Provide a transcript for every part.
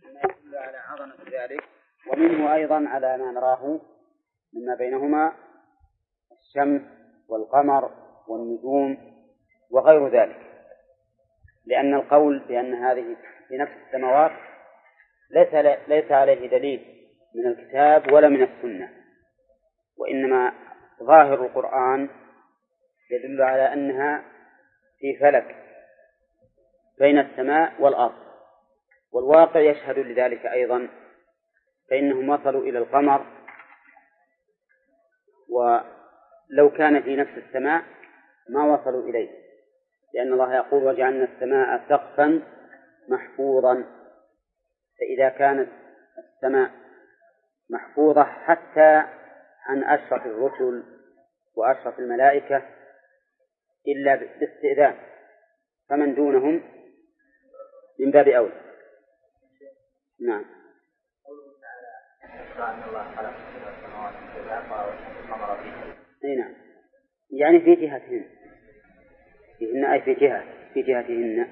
يدل على عظمة ذلك. ومنه أيضا على ما نراه مما بينهما الشمس والقمر والنجوم وغير ذلك، لأن القول بأن هذه في نفس السماوات ليس عليه دليل من الكتاب ولا من السنة، وإنما ظاهر القرآن يدل على أنها في فلك بين السماء والأرض، والواقع يشهد لذلك أيضا، فإنهم وصلوا إلى القمر، ولو كان في نفس السماء ما وصلوا إليه، لأن الله يقول وجعلنا السماء سقفا محفوظا. فإذا كانت السماء محفوظة حتى عن أشرف الرسل وأشرف الملائكة إلا باستئذان، فمن دونهم من باب أولى. نعم. أي نعم، يعني في جهتهن، فيهن أي في جهتهن،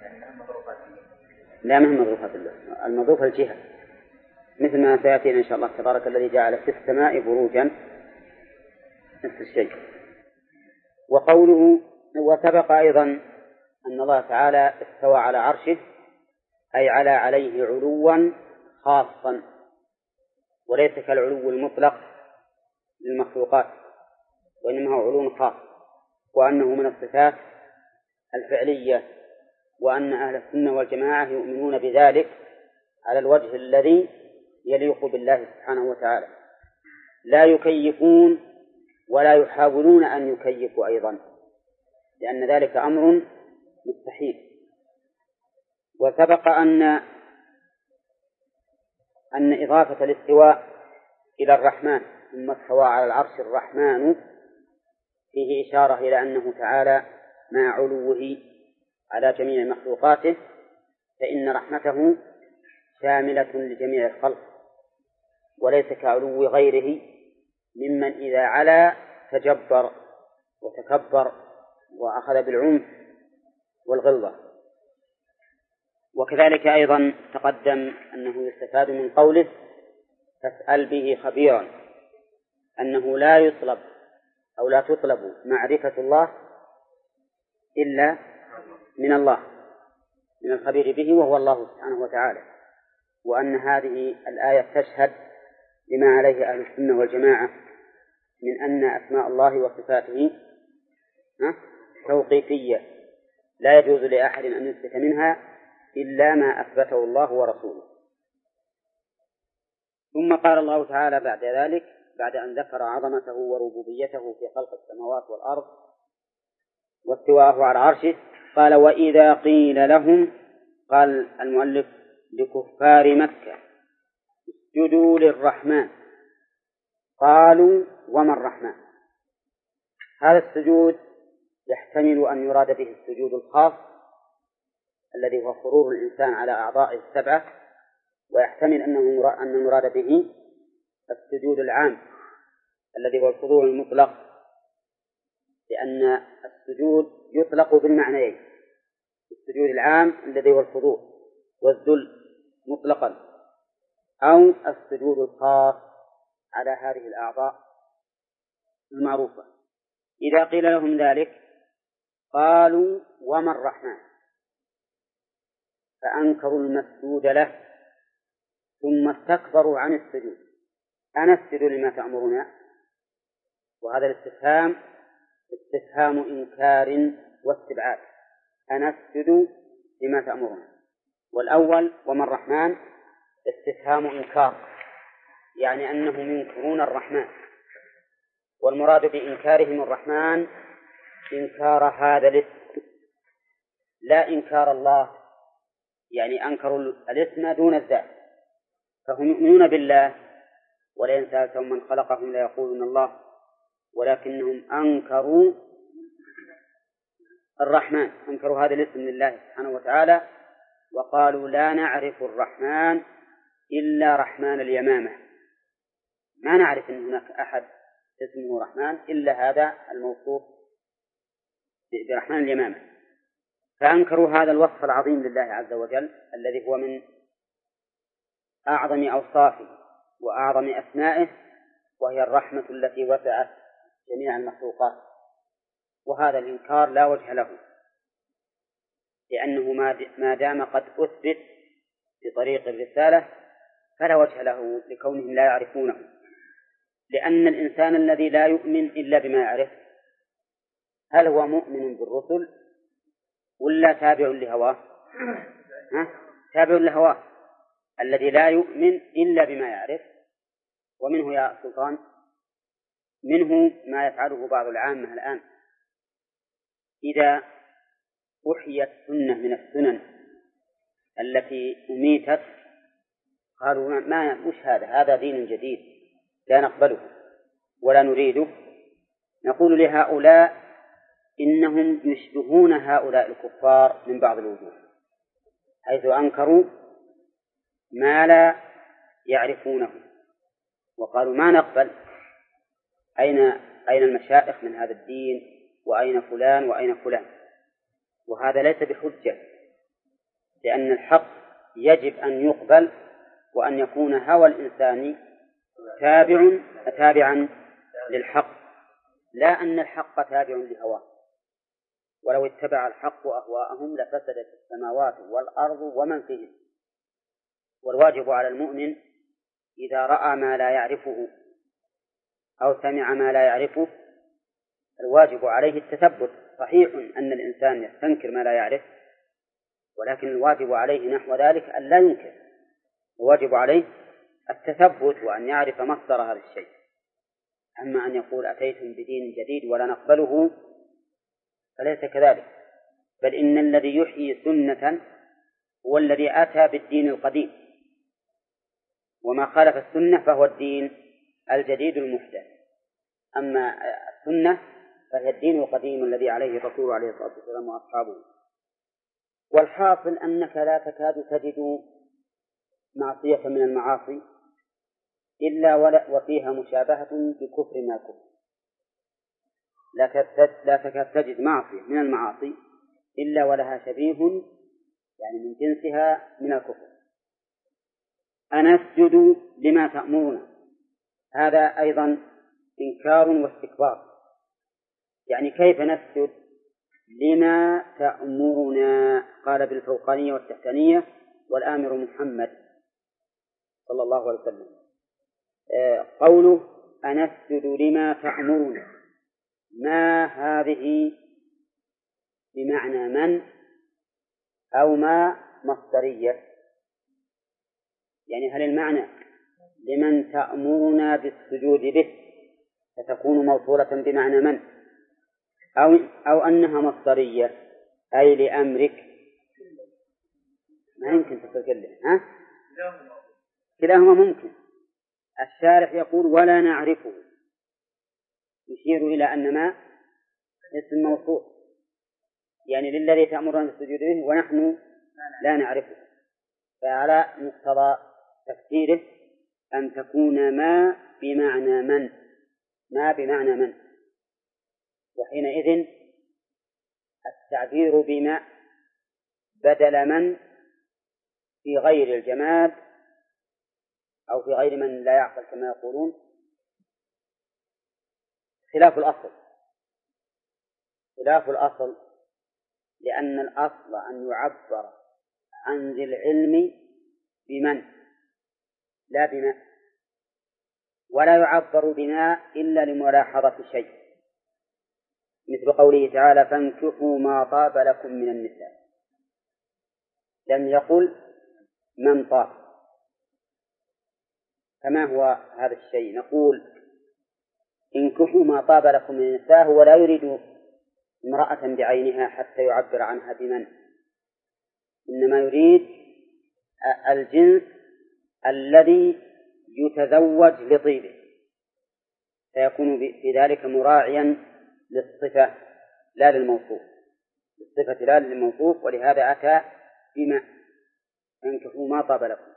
لا مهم مظروفات الله، المظروف الجهة، مثل ما سيأتينا إن شاء الله تبارك الذي جعل في السماء بروجا، نفس الشيء. وقوله وسبق أيضا أن الله تعالى استوى على عرشه، أي عليه علوا خاصا، وليس كالعلو المطلق للمخلوقات، وإنما هو علو خاص، وأنه من الصفات الفعلية، وأن أهل السنة والجماعة يؤمنون بذلك على الوجه الذي يليق بالله سبحانه وتعالى، لا يكيفون ولا يحاولون أن يكيفوا أيضا، لأن ذلك أمر مستحيل. وسبق أن إضافة الاستواء إلى الرحمن ثم استوى على العرش الرحمن فيه إشارة إلى أنه تعالى مع علوه على جميع مخلوقاته، فإن رحمته شاملة لجميع الخلق، وليس كعلو غيره ممن إذا علا تجبر وتكبر وأخذ بالعنف والغلظة. وكذلك أيضا تقدم أنه يستفاد من قوله فاسأل به خبيرا، أنه لا يطلب أو لا تطلب معرفة الله إلا من الله، من الخبير به وهو الله سبحانه وتعالى، وأن هذه الآية تشهد لما عليه أهل السنة والجماعة من أن أسماء الله وصفاته توقيفية، لا يجوز لأحد أن يثبت منها إلا ما أثبته الله ورسوله. ثم قال الله تعالى بعد ذلك، بعد أن ذكر عظمته وربوبيته في خلق السماوات والأرض واستواءه على عرشه، قال وإذا قيل لهم، قال المؤلف لكفار مكة اسجدوا للرحمن قالوا وما الرحمن. هذا السجود يحتمل أن يراد به السجود الخاص الذي هو فرور الإنسان على أعضائه السبعة، ويحتمل أن نراد به السجود العام الذي هو الخضوع المطلق، لأن السجود يطلق بالمعنيين، السجود العام الذي هو الخضوع والذل مطلقا، أو السجود الخاص على هذه الأعضاء المعروفة. إذا قيل لهم ذلك قالوا وما الرحمن، فأنكروا المسجود له ثم استكبروا عن السجود، أنسجد لما تأمرنا؟ وهذا الاستفهام استفهام إنكار واستبعاد، أنسجد لما تأمرنا. والأول وما الرحمن استفهام إنكار، يعني أنهم ينكرون الرحمن، والمراد بإنكارهم الرحمن إنكار هذا الاسم لا إنكار الله، يعني أنكروا الاسم دون الذات، فهم يؤمنون بالله ولئن سألتهم من خلقهم ليقولون الله، ولكنهم أنكروا الرحمن، أنكروا هذا الاسم لله سبحانه وتعالى، وقالوا لا نعرف الرحمن إلا رحمن اليمامة، ما نعرف أن هناك أحد اسمه رحمن إلا هذا الموصوف برحمن اليمامة. فأنكروا هذا الوصف العظيم لله عز وجل الذي هو من أعظم أوصافه وأعظم أسمائه، وهي الرحمة التي وسعت جميع المخلوقات. وهذا الإنكار لا وجه له، لأنه ما دام قد أثبت بطريق الرسالة فلا وجه له لكونهم لا يعرفونه، لأن الإنسان الذي لا يؤمن إلا بما يعرف هل هو مؤمن بالرسل ولا تابع لهواه؟ تابع لهواه. الذي لا يؤمن إلا بما يعرف، ومنه يا سلطان منه ما يفعله بعض العامة الآن، إذا أحيت سنة من السنن التي أميتت قالوا ما مش هذا دين جديد لا نقبله ولا نريده. نقول لهؤلاء إنهم يشبهون هؤلاء الكفار من بعض الوجوه، حيث أنكروا ما لا يعرفونه وقالوا ما نقبل، أين المشائخ من هذا الدين، وأين فلان وأين فلان. وهذا ليس بحجة، لأن الحق يجب أن يقبل وأن يكون هوى الإنسان تابعا للحق، لا أن الحق تابع لهواه. ولو اتبع الحق أهواءهم لفسدت السماوات والأرض ومن فيهن. والواجب على المؤمن إذا رأى ما لا يعرفه أو سمع ما لا يعرفه الواجب عليه التثبت. صحيح أن الإنسان يستنكر ما لا يعرف، ولكن الواجب عليه نحو ذلك أن لا ينكر، الواجب عليه التثبت وأن يعرف مصدر هذا الشيء. أما أن يقول أتيتم بدين جديد ولا نقبله فليس كذلك، بل إن الذي يحيي سنة هو الذي أتى بالدين القديم، وما خالف السنة فهو الدين الجديد المحدث. أما السنة فهي الدين القديم الذي عليه الرسول عليه الصلاة والسلام وأصحابه. والحاصل أنك لا تكاد تجد معصية من المعاصي إلا وفيها مشابهة بكفر ما كفر. لا تكاد تجد معصية من المعاصي إلا ولها شبيه يعني من جنسها من الكفر. أنسجد لما تأمرنا، هذا أيضا إنكار واستكبار. يعني كيف نسجد لما تأمرنا؟ قال بالفوقانية والتحتانية، والآمر محمد صلى الله عليه وسلم. قوله أنسجد لما تأمرنا، ما هذه بمعنى من أو ما مصدرية؟ يعني هل المعنى لمن تأمرنا بالسجود به فتكون موصولة بمعنى من، أو أنها مصدرية أي لأمرك؟ ما يمكن تتكلم كلاهما ممكن. الشارح يقول ولا نعرفه، يشير إلى أن ما اسم موصول، يعني للذي تأمرنا بالسجود به ونحن لا نعرفه. فعلى مقتضى تفسيره أن تكون ما بمعنى من، ما بمعنى من، وحينئذ التعبير بما بدل من في غير الجماد أو في غير من لا يعقل كما يقولون خلاف الأصل، لأن الأصل أن يعبر عن ذي العلم بمن لا بما، ولا يعبر بما إلا لملاحظة شيء، مثل قوله تعالى فانكحوا ما طاب لكم من النساء، لم يقل من طاب. فما هو هذا الشيء؟ نقول انكحوا ما طاب لكم من النساء، هو لا يريد امرأة بعينها حتى يعبر عنها بمن، إنما يريد الجنس الذي يتزوج لطيبه، فيكون في ذلك مراعيا للصفة لا للموصوف، الصفة لا للموصوف، ولهذا أتى بما انكحوا ما طاب لكم.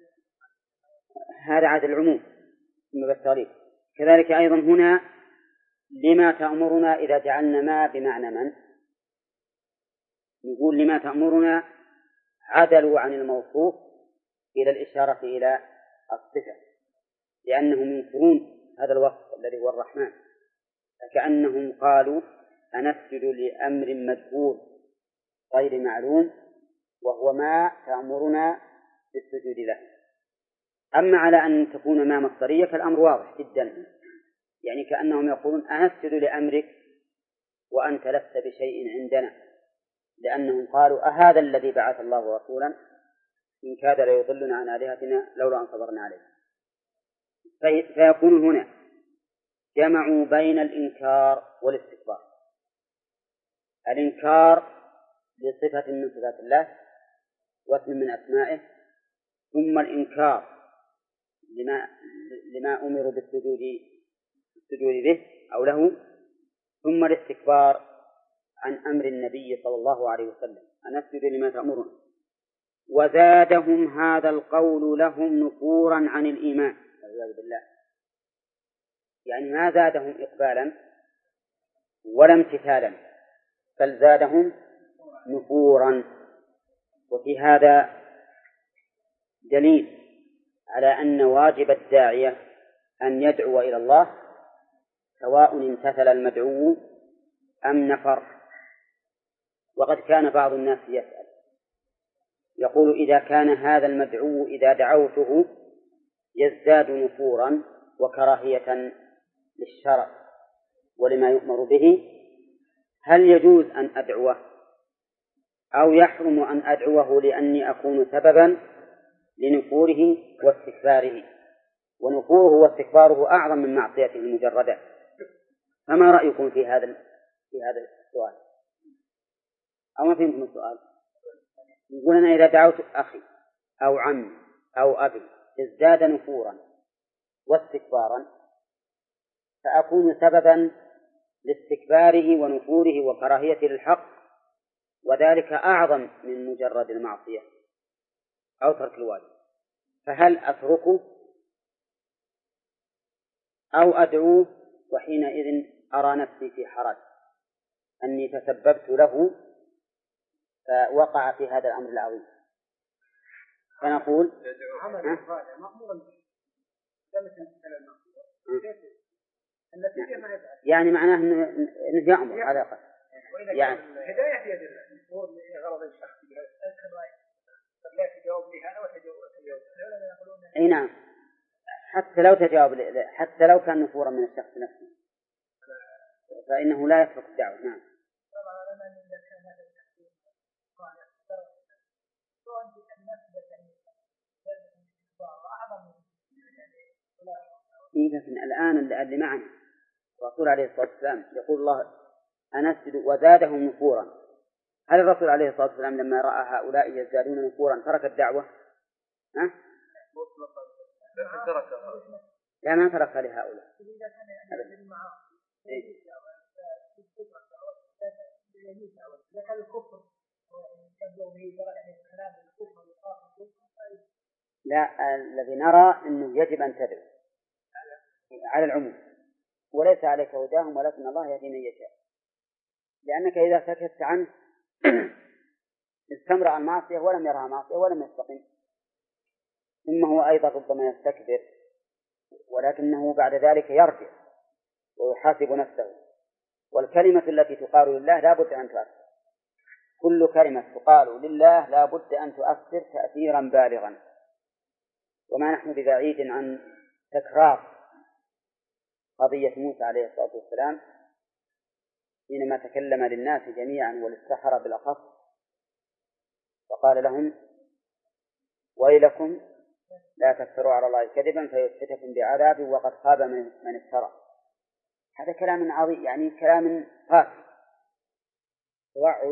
هذا عاد العموم ثم بالتغليب. كذلك أيضا هنا لما تأمرنا إذا جعلنا ما بمعنى من، نقول لما تأمرنا عدلوا عن الموصوف إلى الإشارة إلى الصفة، لأنهم ينكرون هذا الوصف الذي هو الرحمن، فكأنهم قالوا أنسجد لأمر مجهول غير معلوم وهو ما تأمرنا بالسجود له. أما على أن تكون ما مصدرية فالأمر واضح جدا، يعني كأنهم يقولون أنسجد لأمرك وأنت لست بشيء عندنا، لأنهم قالوا أهذا الذي بعث الله رسولا إن كاد ليضلنا عن آلهتنا لولا أن صبرنا عليه. فيكون هنا جمعوا بين الإنكار والاستكبار، الإنكار لصفة من صفات الله واسم من أسمائه، ثم الإنكار لما أمروا بالسجود به أو له، ثم الاستكبار عن أمر النبي صلى الله عليه وسلم أن أسجد لما تأمرون. وزادهم هذا القول لهم نفورا عن الإيمان والعياذ بالله، يعني ما زادهم إقبالا ولا امتثالا، بل زادهم نفورا. وفي هذا دليل على أن واجب الداعية أن يدعو إلى الله سواء امتثل المدعو أم نفر. وقد كان بعض الناس يسأل يقول إذا كان هذا المدعو إذا دعوته يزداد نفورا وكراهية للشرع ولما يؤمر به، هل يجوز أن أدعوه أو يحرم أن أدعوه لأني أكون سببا لنفوره واستكباره؟ ونفوره واستكباره أعظم من معصيته المجردة. فما رأيكم في هذا السؤال؟ أو ما فهمتم السؤال؟ يقول أنا إذا دعوت أخي أو عمي أو أبي ازداد نفورا واستكبارا فأكون سببا لاستكباره ونفوره وكراهيته للحق، وذلك أعظم من مجرد المعصية أو ترك الواجب، فهل أتركه أو أدعوه وحينئذ أرى نفسي في حرج أني تسببت له فوقع في هذا الأمر العظيم؟ فنقول يعني معناه أنه يأمر على الأقل، يعني هداية في يد الله غرض الشخص لا تجاوب لها وتجاوب. أي نعم، حتى لو كان نفورا من الشخص نفسه فإنه لا يترك الدعوة. نعم. لكن الآن اللي معنا الرسول عليه الصلاة والسلام يقول الله أنسجد وزادهم نفورا، هل الرسول عليه الصلاة والسلام لما رأى هؤلاء يزدادون نفورا ترك الدعوة؟ لا، ما ترك لهؤلاء. لا، الذي نرى أنه يجب أن تدعو على العموم، وليس عليك هداهم ولكن الله يهدي من يشاء، لأنك إذا سكت عنه استمر المعصية ولم يرها معصية ولم يستقم، ثم هو أيضا ربما يستكبر ولكنه بعد ذلك يرجع ويحاسب نفسه. والكلمة التي تقال لله لا بد أن تؤثر، كل كلمة تقال لله لا بد أن تؤثر تأثيرا بالغا. وما نحن ببعيد عن تكرار قضية موسى عليه الصلاة والسلام حينما تكلم للناس جميعا وللسحرة بالأخص وقال لهم ويلكم لا تفتروا على الله كذبا فيسحتكم بعذاب وقد خاب من افترى. هذا كلام عظيم، يعني كلام قاسي، توعد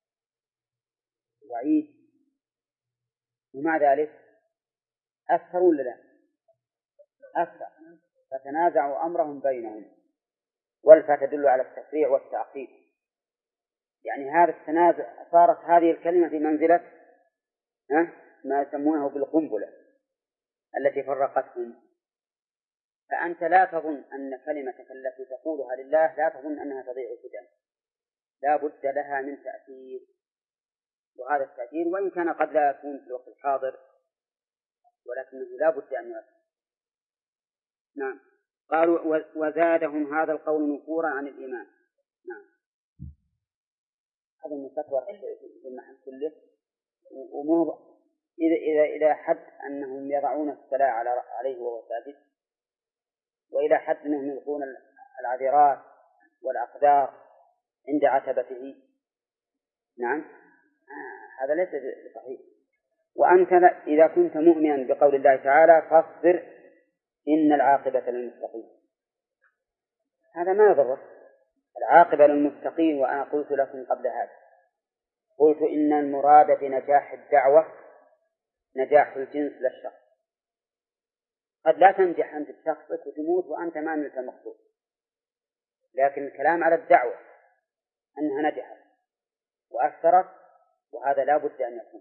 وعيد، ومع ذلك أثروا لله أثر فتنازعوا أمرهم بينهم، والفا تدل على التفريع والتعقيد، يعني هذا التنازع صارت هذه الكلمة في منزلة ما يسمونه بالقنبلة التي فرقتهم. فأنت لا تظن أن كلمتك التي تقولها لله لا تظن أنها تضيع سدى، لا بد لها من تأثير، وهذا التأثير وإن كان قد لا يكون في الوقت الحاضر ولكنه لا بد أن يؤثر. نعم. قالوا وزادهم هذا القول نفورا عن الإيمان. نعم. هذا المستكبر في المحل كله، ومو إلى حد أنهم يضعون الصلاة عليه وهو ساجد، وإلى حد أنهم يلقون العذرات والأقدار عند عتبته. نعم. هذا ليس صحيح. وأنت إذا كنت مؤمنا بقول الله تعالى فاصبر إن العاقبة للمتقين، هذا ما يضر. العاقبة للمتقين. وأنا قلت لكم قبل هذا، قلت إن المراد بنجاح الدعوة نجاح الجنس للشخص. قد لا تنجح أنت بشخصك وتموت وأنت ما نلت المقصود، لكن الكلام على الدعوة أنها نجحت وأثرت، وهذا لا بد أن يكون.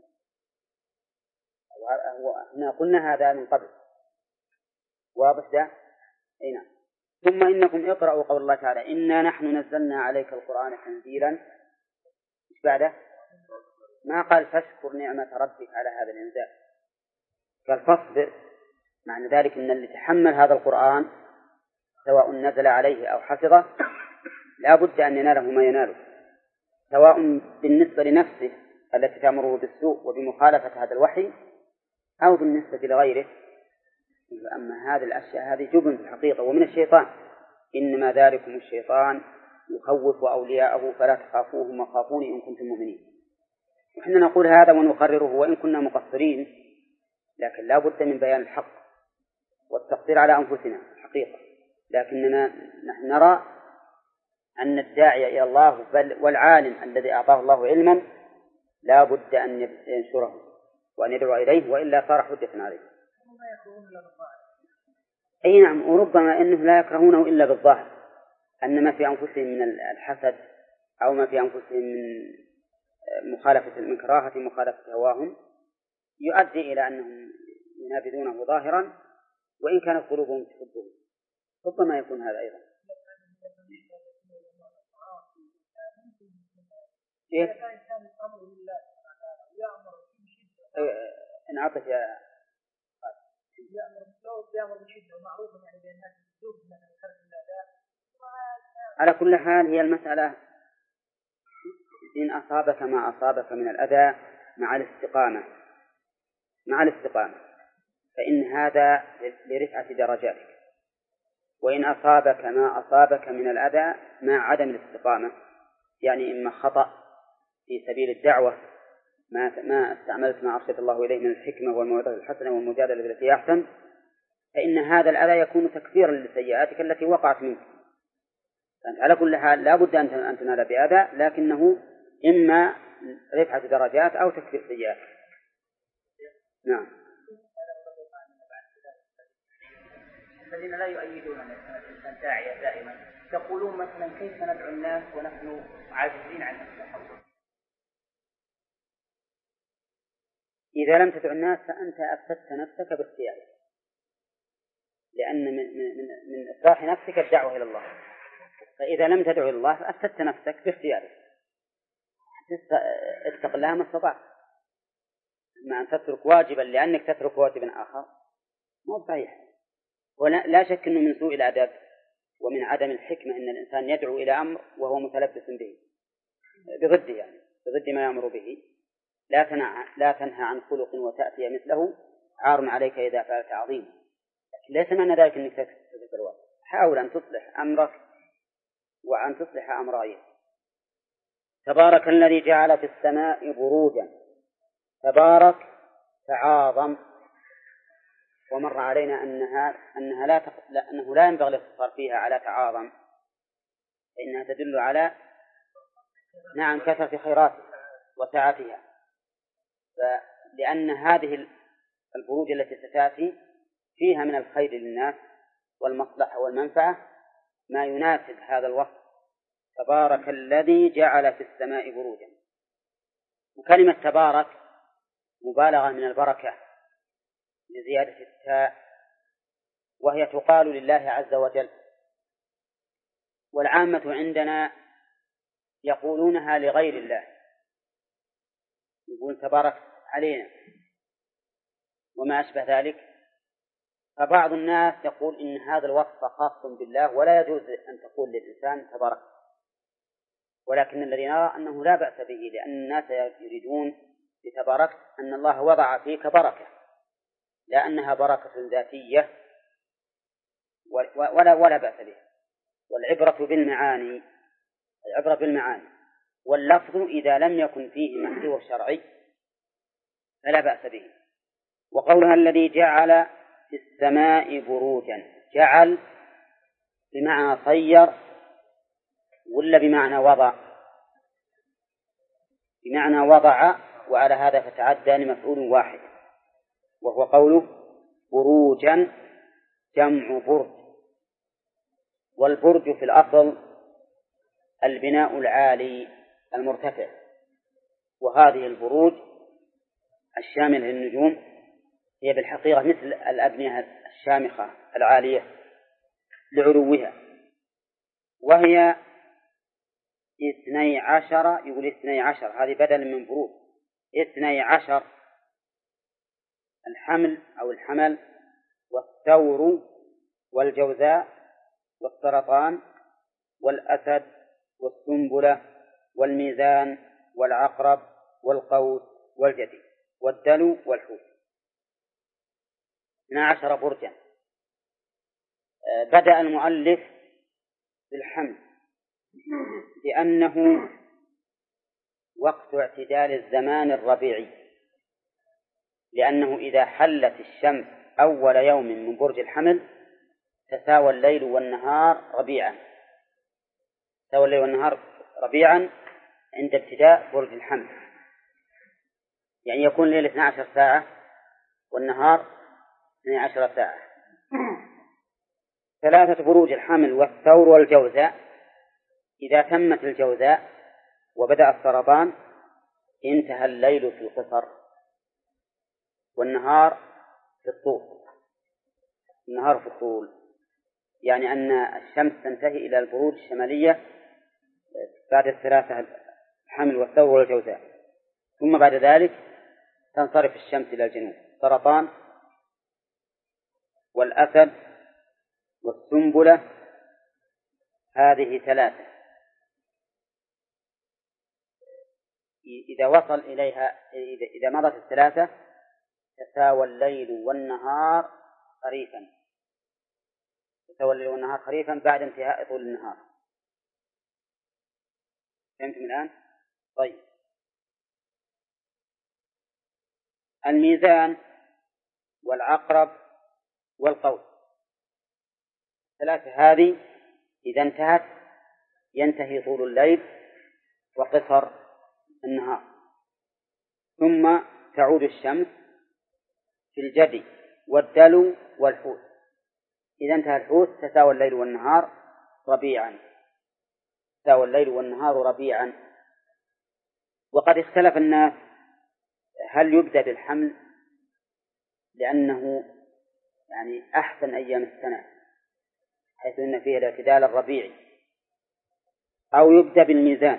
وإحنا قلنا هذا من قبل، واضح ده؟ أي نعم. ثم إنكم اقرأوا قول الله تعالى إنا نحن نزلنا عليك القرآن تنزيلا. إيش بعده؟ ما قال فاشكر نعمة ربك على هذا الإنزال، قال فاصبر. معنى ذلك أن اللي تحمل هذا القرآن سواء نزل عليه أو حفظه لا بد أن يناله ما يناله، سواء بالنسبة لنفسه التي تأمره بالسوء وبمخالفة هذا الوحي، أو بالنسبة لغيره. أما هذه الأشياء هذه جبن في الحقيقة ومن الشيطان. إنما ذلكم الشيطان يخوف أولياءه فلا تخافوهم وخافوني إن كنتم مؤمنين. وإحنا نقول هذا ونقرره وإن كنا مقصرين، لكن لا بد من بيان الحق والتقصير على أنفسنا حقيقة. لكننا نحن نرى أن الداعي إلى الله والعالم الذي أعطاه الله علما لا بد أن ينشره وأن يدعو إليه، وإلا صار حجة عليه. أي نعم. وربما أنه لا يكرهونه إلا بالظاهر، أن ما في أنفسهم من الحسد أو ما في أنفسهم من كراهة مخالفة هواهم يؤدي إلى أنهم ينابذونه ظاهرا وإن كانت قلوبهم تحبه. ربما يكون هذا أيضا. انعطف يا على كل حال. هي المسألة إن أصابك ما أصابك من الأذى مع الاستقامة فإن هذا لرفعة درجاتك، وإن أصابك ما أصابك من الأذى مع عدم الاستقامة، يعني إما خطأ في سبيل الدعوة ما استعملت ما أرشد الله إليه من الحكمة والموعظة الحسنة والمجادلة بالتي أحسن، فإن هذا الأذى يكون تكفيرا لسيئاتك التي وقعت منك. فأنت على كل حال لا بد أن تنال بأذى، لكنه إما رفعة درجات أو تكفير سيئات. نعم. الذين لا يؤيدون الإنسان داعية دائما تقولون مثلا كيف ندعو الناس ونحن عاجزين عن التحول؟ إذا لم تدعو الناس فأنت أفسدت نفسك باختيارك، لأن من إصلاح نفسك الدعوة إلى الله. فإذا لم تدعو إلى الله فأفسدت نفسك باختيارك. اتق الله ما استطعت. أما أن تترك واجبا لأنك تترك واجبا آخر مو صحيح. ولا شك أنه من سوء الأدب ومن عدم الحكمة أن الإنسان يدعو إلى أمر وهو متلبس به بضده، يعني بضد ما يأمر به. لا تنهى عن خلق وتأتي مثله عار عليك إذا فعلت عظيم. ليس معنى ذلك أنك تترك الواجب. حاول أن تصلح أمرك وأن تصلح أمر غيرك. تبارك الذي جعل في السماء بروجا. تبارك تعاظم، ومر علينا أنه لا ينبغي الاقتصار فيها على تعاظم، فإنها تدل على نعم كثرة خيراتها وسعتها، لأن هذه البروج التي ستأتي فيها من الخير للناس والمصلحة والمنفعة ما يناسب هذا الوصف. تبارك الذي جعل في السماء بروجا. وكلمة تبارك مبالغة من البركة لزيادة التاء، وهي تقال لله عز وجل، والعامة عندنا يقولونها لغير الله، يقول تبارك علينا. وما أشبه ذلك. فبعض الناس يقول إن هذا الوصف خاص بالله ولا يجوز أن تقول للإنسان تبارك، ولكن الذي نرى أنه لا بأس به، لأن الناس يريدون بتبارك أن الله وضع فيك بركة، لا أنها بركة ذاتية ولا بأس به. والعبرة بالمعاني، العبرة بالمعاني، واللفظ إذا لم يكن فيه محذور شرعي فلا بأس به. وقولها الذي جعل في السماء بروجا، جعل بمعنى صير ولا بمعنى وضع؟ بمعنى وضع، وعلى هذا فتعدى لمفعول واحد، وهو قوله بروجا جمع برج. والبرج في الأصل البناء العالي المرتفع، وهذه البروج الشاملة للنجوم هي بالحقيقة مثل الأبنية الشامخة العالية لعلوها، وهي 12، يقول 12، هذه بدل من بروج، 12 الحمل أو الحمل والثور والجوزاء والسرطان والأسد والسنبلة والميزان والعقرب والقوس والجدي والدلو والحوت، 12 برجا. بدأ المؤلف بالحمل لأنه وقت اعتدال الزمان الربيعي، لأنه إذا حلت الشمس أول يوم من برج الحمل تساوى الليل والنهار ربيعا، تساوى الليل والنهار ربيعا عند ابتداء برج الحمل، يعني يكون الليل 12 ساعة والنهار 12 ساعة. 3 بروج الحمل والثور والجوزاء، إذا تمت الجوزاء وبدأ السرطان انتهى الليل في القصر والنهار في الطول، النهار في الطول، يعني أن الشمس تنتهي إلى البروج الشمالية بعد 3 الحمل والثور والجوزاء، ثم بعد ذلك تنصرف الشمس إلى الجنوب. السرطان والأسد والسنبلة هذه 3، إذا وصل إليها، إذا مضت 3 تساوى الليل والنهار خريفا، تساوى الليل والنهار خريفا بعد انتهاء طول النهار. فهمتم الآن؟ طيب، الميزان والعقرب والقوس، 3 هذه إذا انتهت ينتهي طول الليل وقصر النهار، ثم تعود الشمس في الجدي والدلو والحوت. إذا انتهى الحوت تساوى الليل والنهار ربيعا، تساوى الليل والنهار ربيعا. وقد اختلف الناس هل يبدأ بالحمل لأنه يعني أحسن أيام السنة حيث أن فيه الاعتدال الربيعي، أو يبدأ بالميزان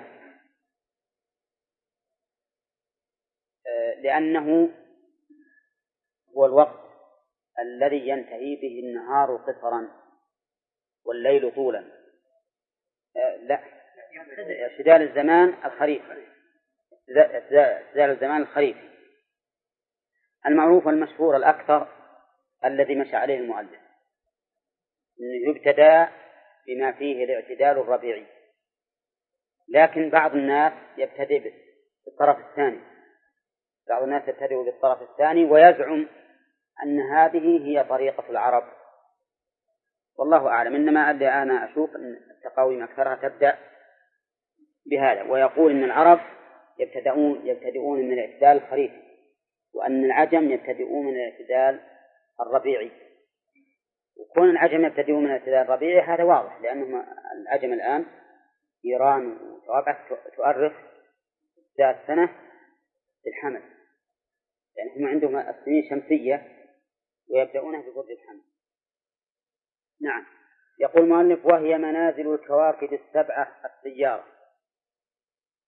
لأنه هو الوقت الذي ينتهي به النهار قصرا والليل طولا. لا، اعتدال الزمان الخريف، اعتدال الزمان الخريفي المعروف والمشهور الأكثر الذي مشى عليه المؤلف أنه يبتدأ بما فيه الاعتدال الربيعي، لكن بعض الناس يبتدئ بالطرف الثاني، بعض الناس يبتدئ بالطرف الثاني ويزعم أن هذه هي طريقة العرب، والله أعلم. إنما اللي أنا أشوف أن التقاويم أكثرها تبدأ بهذا، ويقول إن العرب يبتدئون من الاعتدال الخريفي، وأن العجم يبتدئون من الاعتدال الربيعي. وكون العجم يبتدئون من الاعتدال الربيعي هذا واضح، لأنهم العجم الآن إيران وواقع تؤرخ ابتداء السنة بالحمل، يعني هم عندهم السنين الشمسية ويبدأونها ببرج الحمل. نعم. يقول المؤلف وهي منازل الكواكب السبعة السيارة،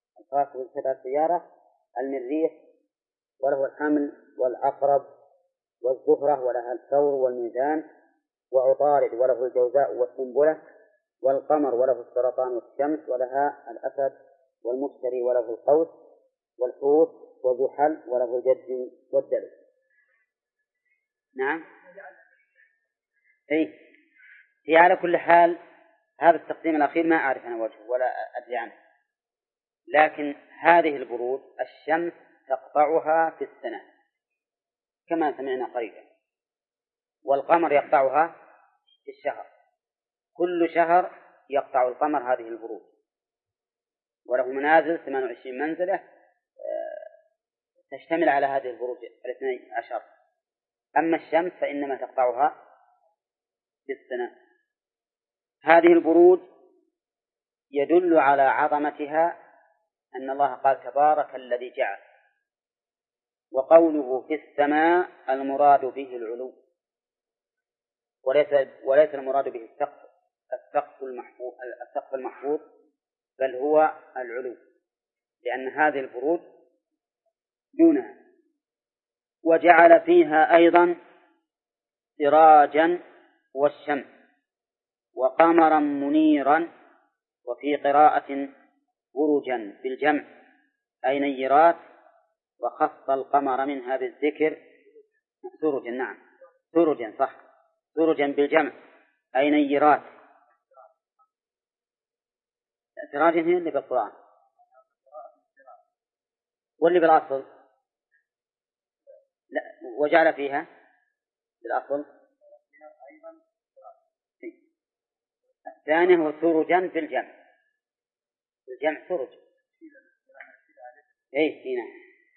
الكواكب السبعة السيارة المريخ وله الحمل والعقرب والزهرة ولها الثور والميزان، وعطارد وله الجوزاء والسنبلة، والقمر وله السرطان والشمس ولها الأسد، والمشتري وله القوس، والحوت وزحل وله الجد والدلو. نعم. هي على كل حال هذا التقسيم الأخير ما أعرف أنا وجهه ولا أدري عنه، لكن هذه البروج الشمس تقطعها في السنة كما سمعنا قريبا، والقمر يقطعها في الشهر، كل شهر يقطع القمر هذه البروج، وله منازل 28 منزلة تشتمل على هذه البروج 12. أما الشمس فإنما تقطعها في السنة. هذه البروج يدل على عظمتها أن الله قال تبارك الذي جعل، وقوله في السماء المراد به العلو، وليس المراد به السقف المحفوظ، بل هو العلو، لأن هذه البروج دونها. وجعل فيها أيضا سراجا والشمس وقمرا منيرا، وفي قراءة بروجا بالجمع أي نيرات، وخص القمر منها بالذكر سرجا. نعم سرجا صح، سرجا بالجمع أي نيرات. سراجا هي اللي بالقرآن واللي بالأصل لا، وجعل فيها بالأصل الثاني هو سرجا بالجمع، الجمع سرج. نعم.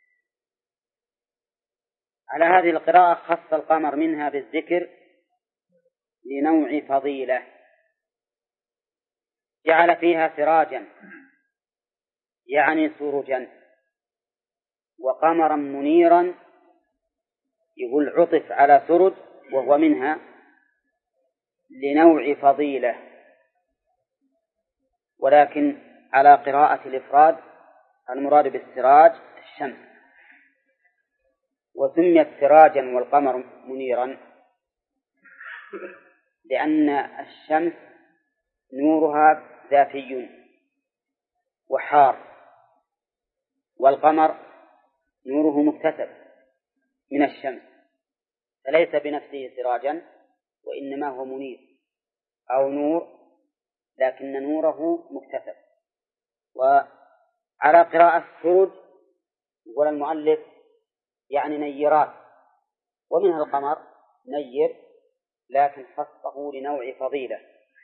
على هذه القراءة خص القمر منها بالذكر لنوع فضيلة. جعل فيها سراجا يعني سرجا، وقمرا منيرا يقول عطف على سرج وهو منها لنوع فضيلة، ولكن على قراءة الإفراد المراد بالسراج الشمس. وسميت سراجا والقمر منيرا لأن الشمس نورها ذاتي وحار، والقمر نوره مكتسب من الشمس، فليس بنفسه سراجا وإنما هو منير أو نور، لكن نوره مكتسب. وعلى قراءة سرج يقول المؤلف يعني نيرات، ومنها القمر نير لكن خصه لنوع فضيلة.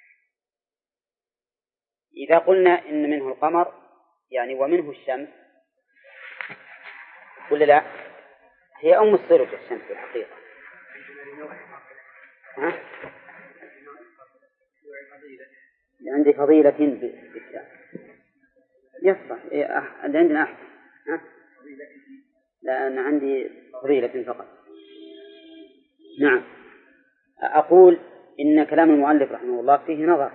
إذا قلنا إن منه القمر يعني ومنه الشمس ولا لا؟ هي أم السرج الشمس في الحقيقة. عندي فضيلة بالشمس يصح عندنا أحسن. لا أنا عندي فضيلة فقط. نعم. أقول إن كلام المؤلف رحمه الله فيه نظر،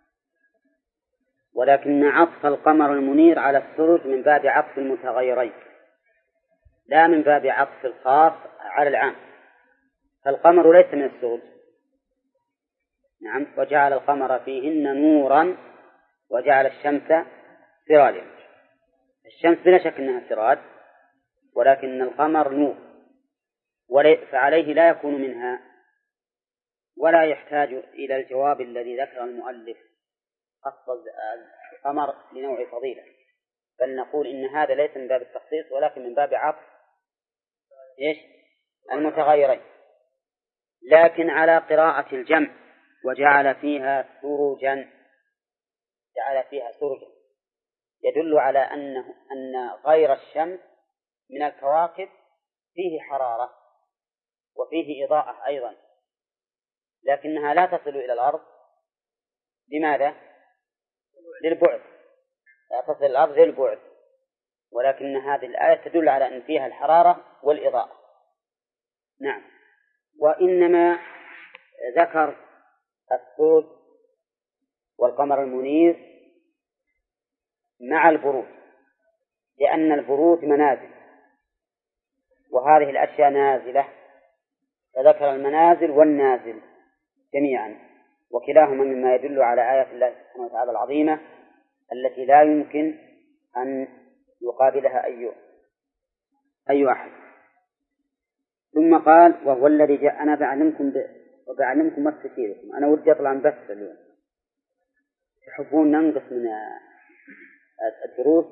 ولكن عطف القمر المنير على السرج من باب عطف المتغيرين لا من باب عطف الخاص على العام، فالقمر ليس من السرج. نعم. وجعل القمر فيهن نورا وجعل الشمس سراجا. الشمس بلا شك أنها سراج، ولكن القمر نور، فعليه لا يكون منها، ولا يحتاج إلى الجواب الذي ذكر المؤلف خص القمر لنوع فضيلة، بل نقول إن هذا ليس من باب التخصيص ولكن من باب عطف المتغيرين. لكن على قراءة الجمع وجعل فيها سرجا، جعل فيها سرجا يدل على أن غير الشمس من الكواكب فيه حرارة وفيه إضاءة أيضا، لكنها لا تصل إلى الأرض. لماذا؟ للبعد، لا تصل إلى الأرض للبعد، ولكن هذه الآية تدل على أن فيها الحرارة والإضاءة. نعم. وإنما ذكر السرج والقمر المنير مع البروج لأن البروج منازل، وهذه الأشياء نازلة فذكر المنازل والنازل جميعا، وكلاهما مما يدل على آية الله سبحانه وتعالى العظيمة التي لا يمكن أن يقابلها أي أحد. ثم قال وهو الذي جاء. أنا بعلمكم ما تفسيركم. أنا ودي أطلع بس اليوم، تحبون ننقص من الدروس.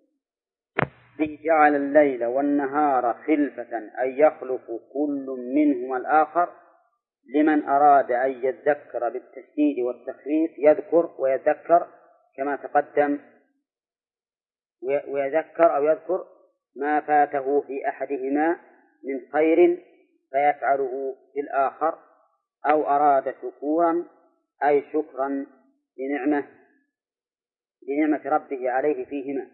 جعل الليل والنهار خلفة أن يخلق كل منهما الآخر لمن أراد أن يذكر بالتشديد والتخفيف يذكر ويذكر كما تقدم، ويذكر أو يذكر ما فاته في أحدهما من خير فيفعله في الآخر، أو أراد شكورا أي شكرا لنعمة ربه عليه فيهما.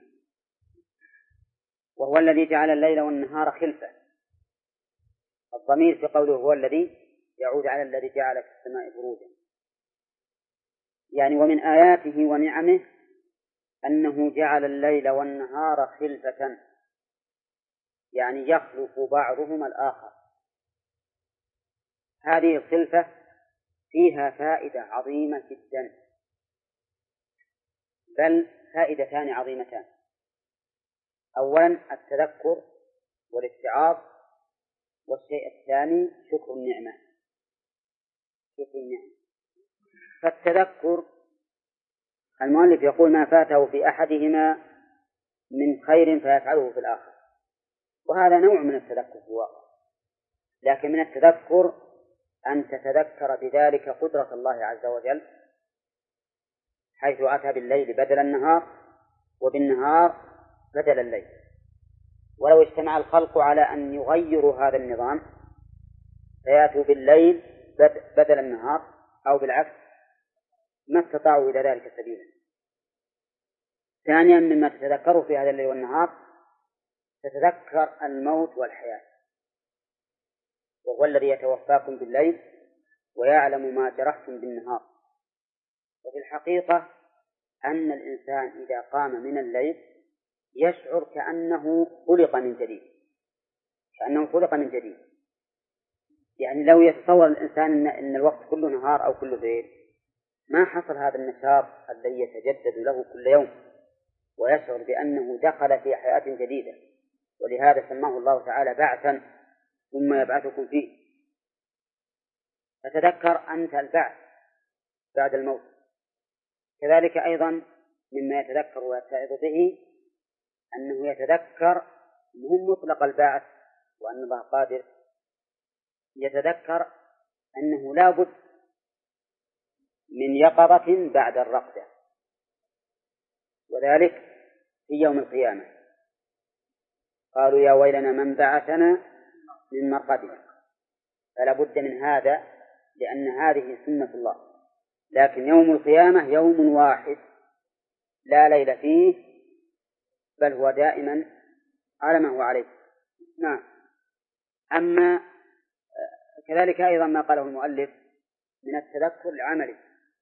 وهو الذي جعل الليل والنهار خلفة. الضمير في قوله هو الذي يعود على الذي جعل في السماء بروجا، يعني ومن آياته ونعمه أنه جعل الليل والنهار خلفة، يعني يخلف بعضهما الآخر. هذه الخلفة فيها فائدة عظيمة جدا، بل فائدتان عظيمتان. أولا التذكر والاتعاظ، والشيء الثاني شكر النعمة. فالتذكر المؤلف يقول ما فاته في أحدهما من خير فيفعله في الآخر، وهذا نوع من التذكر في الواقع، لكن من التذكر أن تتذكر بذلك قدرة الله عز وجل، حيث أتى بالليل بدل النهار وبالنهار بدل الليل. ولو اجتمع الخلق على أن يغيروا هذا النظام فيأتوا بالليل بدل النهار أو بالعكس ما استطاعوا إلى ذلك سبيلا. ثانيا مما تتذكروا في هذا الليل والنهار تتذكر الموت والحياة، وهو الذي يتوفاكم بالليل ويعلم ما جرحتم بالنهار. وفي الحقيقة أن الإنسان إذا قام من الليل يشعر كأنه خلق من جديد، يعني لو يتصور الإنسان أن الوقت كله نهار أو كله ليل ما حصل هذا النشاط الذي يتجدد له كل يوم، ويشعر بأنه دخل في حياة جديدة. ولهذا سماه الله تعالى بعثا ثم يبعثكم فيه. فتذكر أنت البعث بعد الموت. كذلك أيضا مما يتذكر ويتعظ به أنه يتذكر مهم مطلق البعث وأن الله قادر، يتذكر أنه لا بد من يقظة بعد الرقدة، وذلك في يوم القيامة. قالوا يا ويلنا من بعثنا من مرقدنا، فلا بد من هذا لأن هذه سنة الله. لكن يوم القيامة يوم واحد لا ليل فيه، بل هو دائما على ما هو عليه. نعم. أما كذلك أيضا ما قاله المؤلف من التذكر العملي،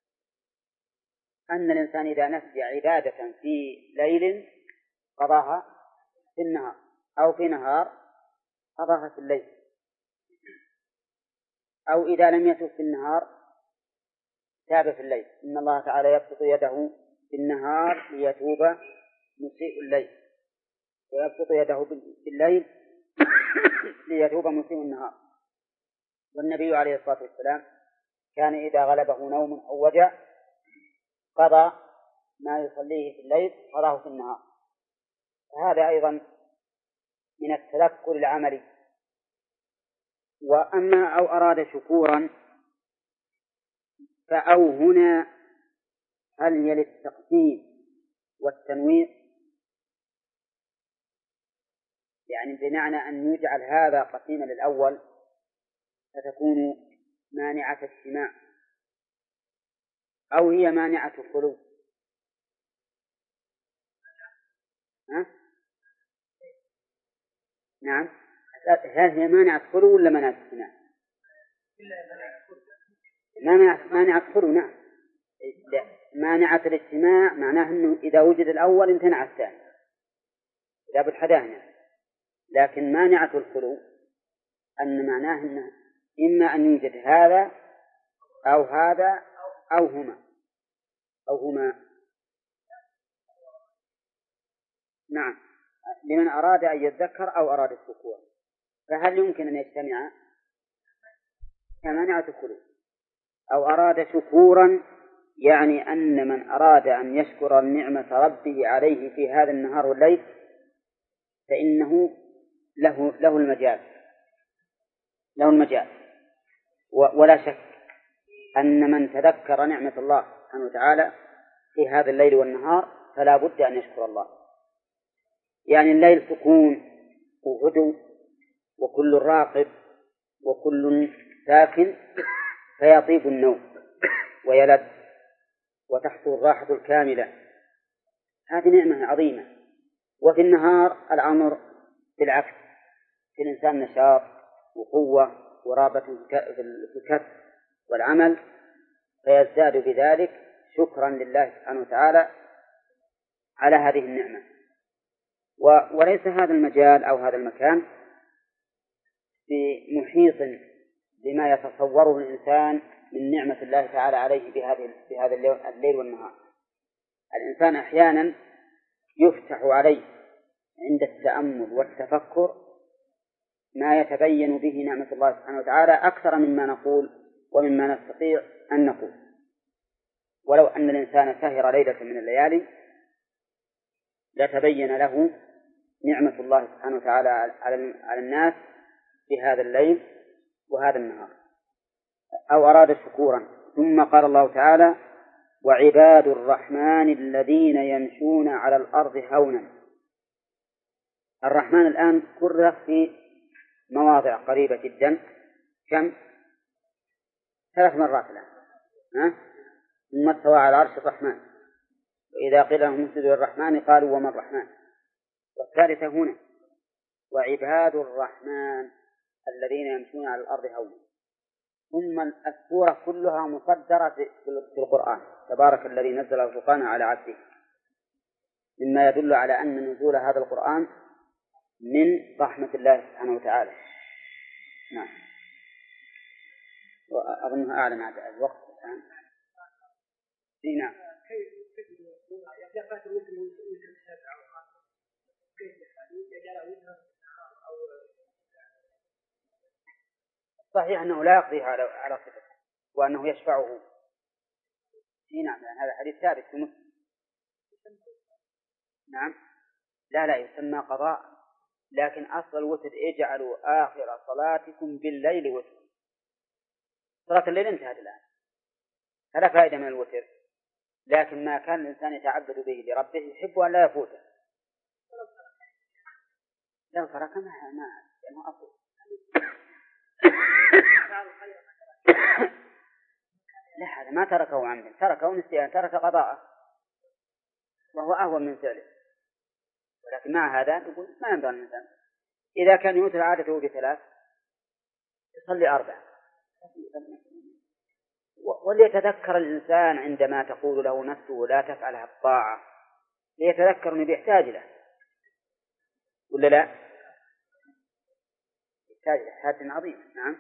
أن الإنسان إذا نسي عبادة في ليل قضاها في النهار، أو في نهار قضاها في الليل، أو إذا لم يتب في النهار تاب في الليل. إن الله تعالى يبسط يده في النهار ليتوب مسيء الليل، ويبسط يده في الليل ليتوب مسيء النهار. والنبي عليه الصلاة والسلام كان إذا غلبه نوم أو وجع قضى ما يصليه في الليل قضاه في النهار. هذا أيضا من التذكر العملي. وأما أو أراد شكورا فأو هنا هل يلي التقسيم والتنويع، يعني بمعنى أن يجعل هذا قسيما للأول فتكون مانعة اجتماع، أو هي مانعة الخلو. نعم، هل هي مانعة خلو ولا مانعة اجتماع؟ مانعة خلو. نعم، مانعة الاجتماع معناه أنه إذا وجد الأول امتنع الثاني إذا بالحداهنة. لكن مانعة الخلو أن معناه أنه إما أن يوجد هذا أو هذا أو هما. نعم، لمن أراد أن يذكر أو أراد الشكور. فهل يمكن أن يجتمع؟ كمانعة الخلود. أو أراد شكورا، يعني أن من أراد أن يشكر نعمة ربه عليه في هذا النهار والليل فإنه له المجال. ولا شك أن من تذكر نعمة الله سبحانه وتعالى في هذا الليل والنهار فلا بد أن يشكر الله. يعني الليل سكون وهدوء وكل راقب وكل ساكن فيطيب النوم ويلذ وتحصل الراحة الكاملة. هذه نعمة عظيمة. وفي النهار الأمر بالعكس، في الإنسان نشاط وقوة ورغبة في الكسب والعمل، فيزداد بذلك شكرا لله سبحانه وتعالى على هذه النعمة. وليس هذا المجال أو هذا المكان بمحيط بما يتصوره الإنسان من نعمة الله تعالى عليه بهذا الليل والنهار. الإنسان أحيانا يفتح عليه عند التأمل والتفكر ما يتبين به نعمة الله سبحانه وتعالى أكثر مما نقول ومما نستطيع أن نقول. ولو أن الإنسان سهر ليلة من الليالي لتبين له نعمة الله سبحانه وتعالى على الناس في هذا الليل وهذا النهار. أو أراد شكورا. ثم قال الله تعالى: وعباد الرحمن الذين يمشون على الأرض هونا. الرحمن الآن كرر في مواضع قريبة جدا. كم؟ 3 مرات الآن. ثم استوى على عرش الرحمن، وإذا قيل لهم اسجدوا للرحمن قالوا وما الرحمن. والثالثة هنا: وعباد الرحمن الذين يمشون على الأرض هونا. ثم السورة كلها مصدرة في القرآن. تبارك الذي نزل الفرقان على عبده، مما يدل على أن نزول هذا القرآن من رحمة الله سبحانه وتعالى. نعم. وأظنها أعلن عن الوقت الآن. نعم. صحيح أنه لا يقضيها على صفته وأنه يشفعه. نعم، يعني هذا حديث ثابت في مسلم. نعم. لا يسمى قضاء، لكن أصل الوتر: اجعلوا آخر صلاتكم بالليل وتر. صلاة الليل انتهت الآن، فلا فائدة من الوتر، لكن ما كان الإنسان يتعبد به لربه يحب أن لا يفوته. لو ترك ما لأنه أصل. لا، هذا ما تركه عمدا، تركه نسيان، ترك قضاءه، وهو أهون من فعله. ولكن مع هذا نقول ما ينبغي الإنسان إذا كان يوتر عادته ب3 يصلي 4. وليتذكر الإنسان عندما تقول له نفسه لا تفعلها الطاعة، ليتذكر أنه بيحتاج له ولا لا؟ يحتاج حاجة عظيمة. نعم.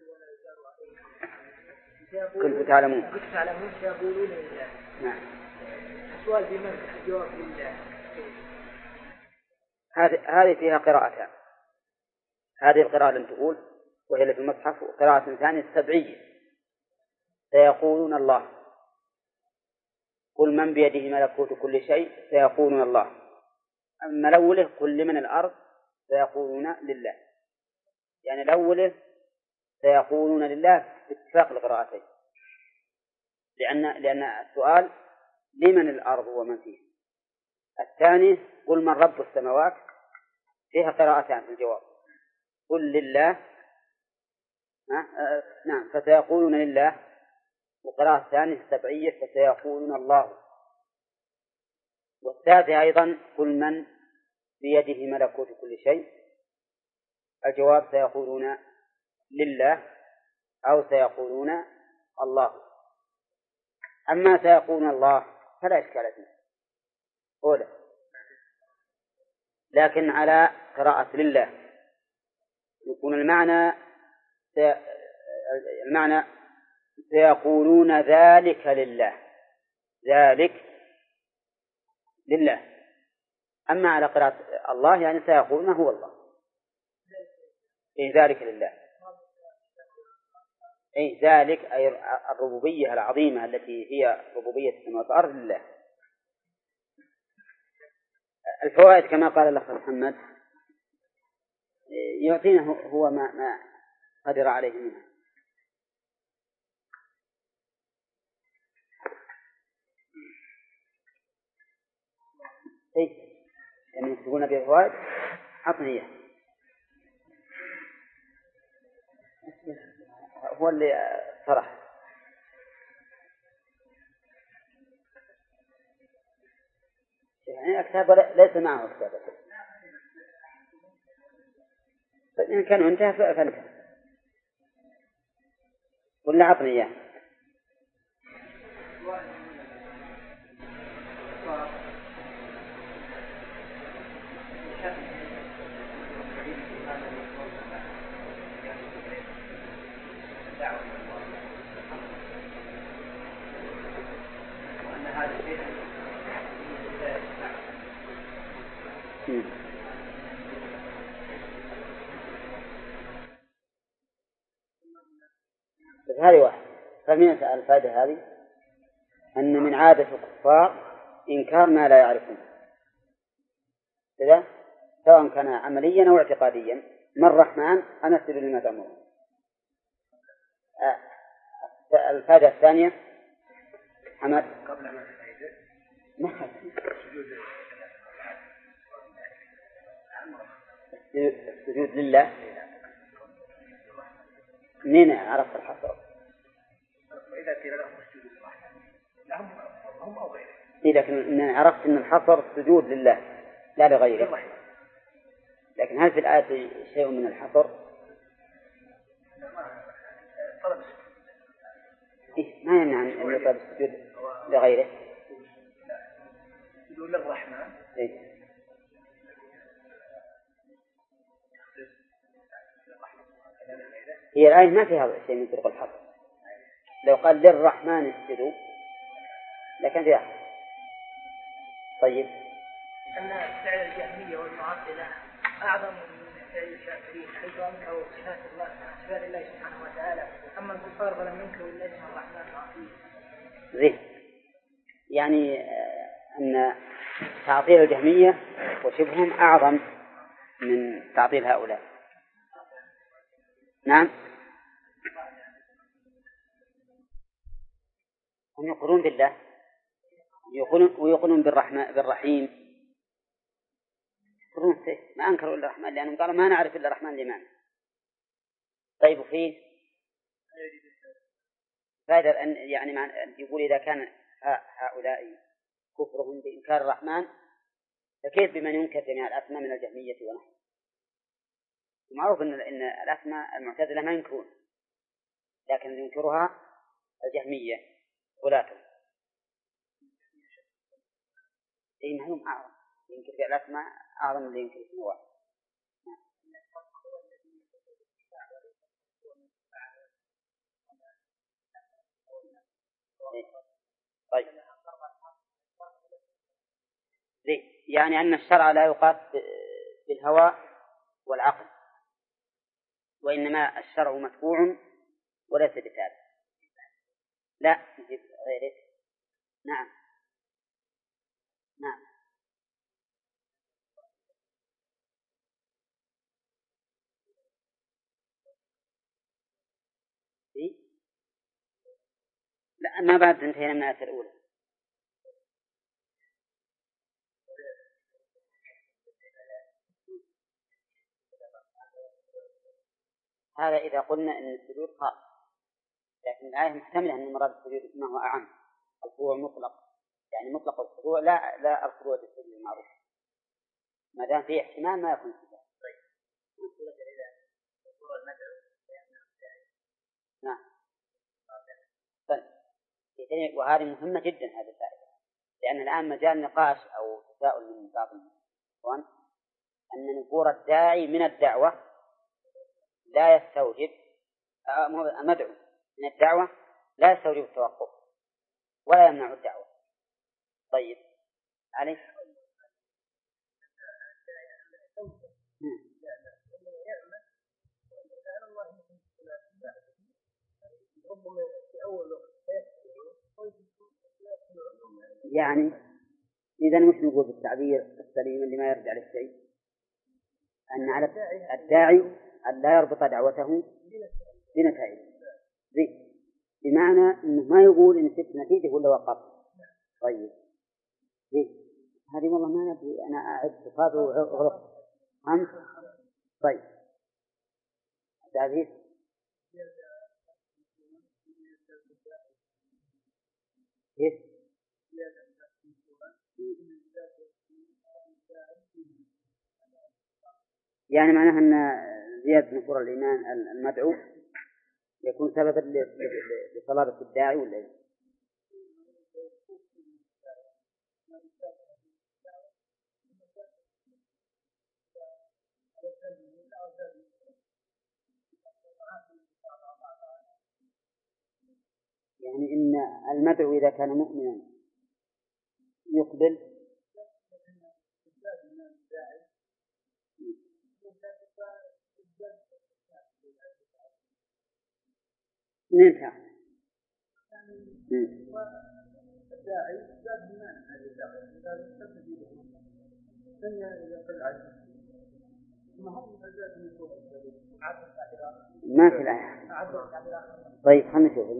كنت تعلمون يقولون لله. نعم. السؤال بمن الجواب لله. هذه فيها قراءتان. هذه القراءة لم تقول وهي اللي في المصحف، وقراءة ثانية السبعية: سيقولون الله. قل من بيده ملكوت كل شيء سيقولون الله. أما الأولى قل لمن الأرض سيقولون لله. يعني الأولى سيقولون لله باتفاق القراءتين، لأن السؤال لمن الأرض ومن فيها. الثاني قل من رب السماوات فيها قراءتان في الجواب: قل لله. نعم، فسيقولون لله. وقراءة الثانية السبعية: فسيقولون الله. والثالثة أيضا قل من بيده ملكوت كل شيء. الجواب سيقولون لله أو سيقولون الله. أما سيقولون الله فلا إشكال فيه أولى، لكن على قراءة لله يكون المعنى المعنى سيقولون ذلك لله، ذلك لله. أما على قراءة الله يعني سيقولون هو الله، ذلك لله، ذلك أي الربوبية العظيمة التي هي ربوبية السماوات والأرض لله. الفوائد كما قال الأخ محمد يعطينا هو ما قدر عليه منها. يعني يكتبون بالفوائد عطني إياه هو اللي صرح. يعني أكتاب ليس معه أكتاب، إن كانوا انتهى فانتهى، ولا عطني إياه. هذه واحد. فمن الفائدة هذه أن من عادة الكفار إنكار ما لا يعرفون، إذا سواء كان عمليا أو اعتقاديا. من الرحمن أنسل لما تأمرون. الفائدة الثانية حمد قبل ما السجود لله. منين عرفت الحصر؟ إذا قيل لهم اسجدوا للرحمن هم أو غيره. لكن عرفت أن الحصر السجود لله لا لغيره. لكن هل في الآية شيء من الحصر؟ ما يمنع أن يطلب السجود لغيره. السجود للرحمن. هي الآية ما فيها شيء من طرق الحصر. لو قال للرحمن اسجدوا لكن فيها حصر. طيب. أن فعل الجهمية والمعطلة أعظم من فعل الكافرين حيث أنكروا صفات الله سبحانه وتعالى، أما الكفار فلم ينكروا إلا اسم الرحمن العظيم. زين. يعني أن تعطيل الجهمية وشبههم أعظم من تعطيل هؤلاء. نعم. هم يقولون بالله ويقولون بالرحيم. ما أنكروا إلا الرحمن لأنهم قالوا ما نعرف إلا الرحمن الإمام. طيب فيه فائدة أن يعني يقول إذا كان هؤلاء كفرهم بإنكار الرحمن فكيف بمن ينكر جميع الأسماء من الجهمية ونحن؟ معروف أن الأسماء المعتزلة ما ينكرون، لكن ينكرها الجهمية ولاته. إنهم أعظم ينكر الأسماء أعظم من ينكر اسم واحد. طيب. يعني أن الشرع لا يقاس بالهوى والعقل، وإنما الشرع متبوع وليس بتابع. لا نجيب غيره. نعم. نعم. لا ما بعد انتهينا من الآية الأولى. هذا إذا قلنا أن السجود خاص، لكن الآية محتملة أن مراد السجود ما هو أعم. الخضوع مطلق، يعني مطلق الخضوع لا الخضوع بالسجود المعروف، ما دام فيه احتمال ما يكون سجود. نعم. طيب. وهذه مهمة جدا هذه الفائدة، لأن الآن مجال نقاش أو تساؤل من بعض الإخوان أن نفور الداعي من الدعوة لا يستوجب المدعو من الدعوة لا يستوجب التوقف ولا يمنع الدعوة. طيب علي يعني إذا مش نقول بالتعبير السليم اللي ما يرجع للشيء أن على الداعي أن لا يربط دعوته بنتائج بمعنى أنه ما يقول إن شفت نتيجة ولا وقف. طيب هذه والله ما ندري أنا أعد صفاته وغلط 5. طيب تعريف كيف؟ يعني معناها أن زيادة نفور الإيمان المدعو يكون سببا لصلابة الداعي ولا إيه؟ يعني إن المدعو إذا كان مؤمنا يقبل ننفع ما في الآية. طيب خلنا نشوف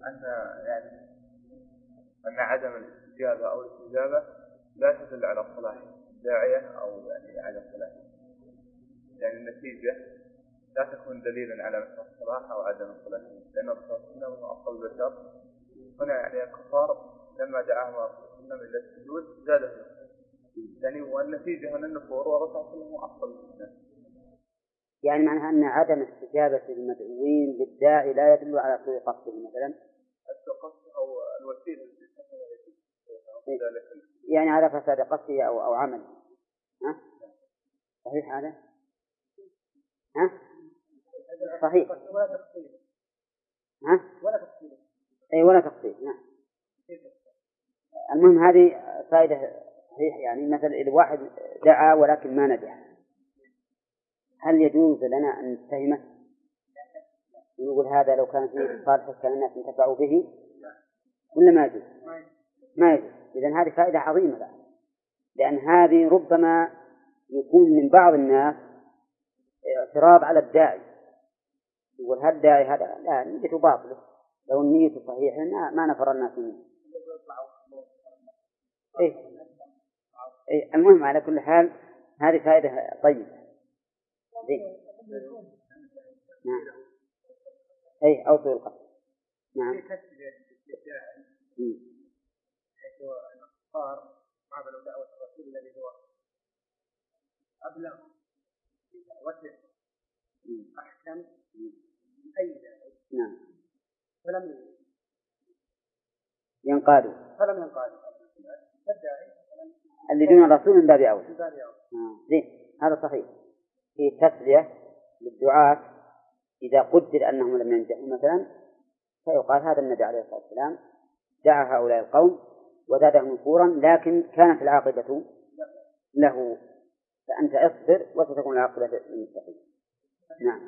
أن عدم الاستجابة أو الاستجابة لا تدل على الصلاح الداعية أو يعني عدم صلاح، يعني النتيجة لا تكون دليلا على الصلاح أو عدم الصلاح، لأن الصلاح هو أفضل البشر. هنا يعني الكفار لما دعاهم إلى السجود زادهم يعني، والنتيجة هنا النفور ورفع كلهم أفضل الناس. يعني معناها أن عدم استجابة المدعوين للداعي لا يدل على سوء قصده مثلا القصد أو الوسيلة يعني على فساد قصده أو عمله. صحيح هذا؟ صحيح. أي ولا تقصير. نعم. المهم هذه فائدة صحيح. يعني مثلا إذا واحد دعا ولكن ما نجح هل يجوز لنا أن نتهمه ونقول هذا لو كان فيه صالح كان الناس ينتفعوا به ولا ما يجوز؟ ما يجوز. إذن هذه فائدة عظيمة بقى. لأن هذه ربما يكون من بعض الناس اعتراض على الداعي، يقول هل الداعي هذا لا نيته باطلة، لو النية صحيحة ما نفر الناس منه. المهم على كل حال هذه فائدة طيبة. نعم. أو طول القصد. نعم. قابلوا دعوة الرسول الذي هو أبلغ وسع أحكم أي داعي. نعم. فلم ينقادوا الداعي اللي دون الرسول من باب أولى. هذا صحيح. في تسلية للدعاة إذا قدر أنهم لم ينجحوا مثلا فيقال هذا النبي عليه الصلاة والسلام دعا هؤلاء القوم وزادهم نفورا لكن كانت العاقبة له، فأنت اصبر وستكون العاقبة للمتقين. نعم.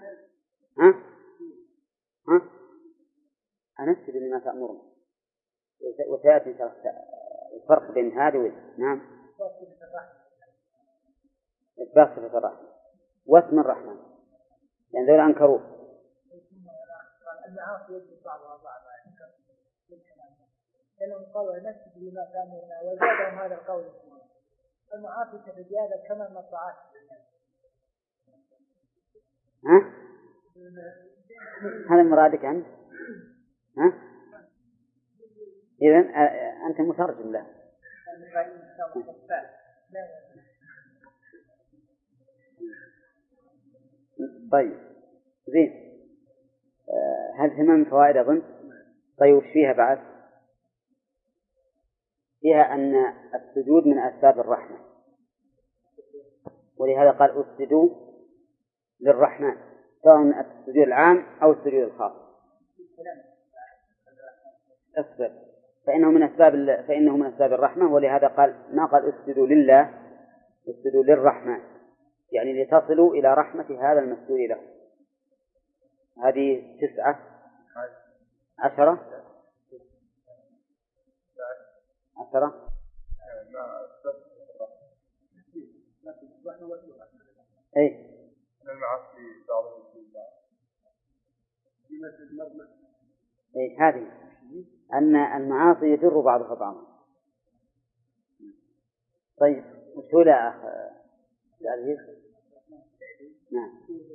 أنسب لما تأمرنا وسيأتي الفرق بين هذه وذي. نعم. إثبات صفة الرحمة واسم الرحمن لأن ذول أنكروه. المعاصي يجب بعضها بعضا لأنهم قالوا نسب لما تأمرنا وزادهم هذا القول. المعاصي تتزيادة كما الطاعات. هذا مرادك أنت؟ إذن أنت مترجم له. طيب زين. هذه ثمان فوائد أظن. طيب وش فيها بعد؟ فيها أن السجود من أسباب الرحمة، ولهذا قال اسجدوا للرحمن سواء السجود العام أو السجود الخاص. اصبر، فإنه من أسباب الرحمة، ولهذا قال ما قال اسجدوا لله، اسجدوا للرحمن، يعني لتصلوا إلى رحمة هذا المسجود له. هذه 9 10 10. أي أي هذه أن المعاصي يجر بعضها بعضا. طيب وشو لا أخ العزيز؟ نعم.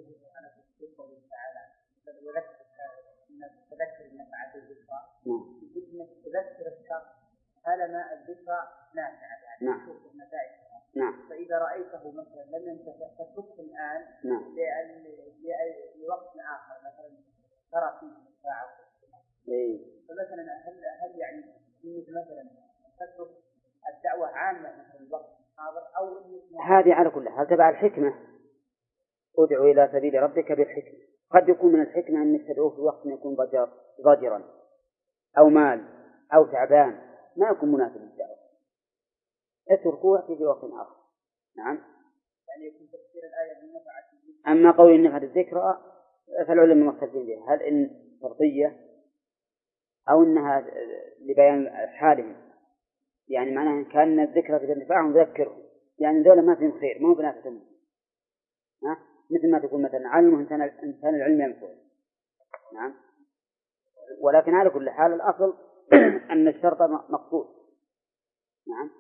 تذكر الشخص على الذكرى نافعة يعني نعم. تشوف النتائج. نعم. فإذا رأيته مثلا لم ينتفع فتركه الآن نعم. لوقت آخر مثلا ترى فيه ساعة. فمثلا هل يعني مثلا تترك الدعوة عامة مثلا الوقت حاضر أو هذه على كل حال تبع الحكمة. ادعو إلى سبيل ربك بالحكمة. قد يكون من الحكمة أنك تدعوه في وقت يكون ضجرا أو مال أو تعبان ما يكون مناسب للدعوة، اتركوه في وقت آخر. نعم. يعني يكون تفسير الآية بالنفعة. أما قول النفعة الذكرى فالعلماء مختلفين بها، هل إن شرطية أو إنها لبيان حالهم، يعني معناها كان الذكرى بالنفعهم ذكرهم، يعني ذولا ما فيهم خير ما هو بنافتهم، مثل ما تقول مثلا علم إنسان العلم ينفع. نعم. ولكن على كل حال الأصل أن الشرط مقصود. نعم.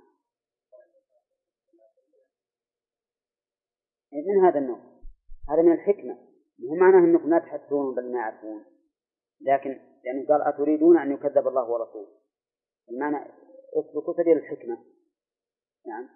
من هذا النوع، هذا من الحكمة، مو معناه أنكم لا تحسون بل ما يعرفون، لكن يعني قال أتريدون أن يكذب الله ورسوله، المعنى اسلكوا سبيل الحكمة. نعم.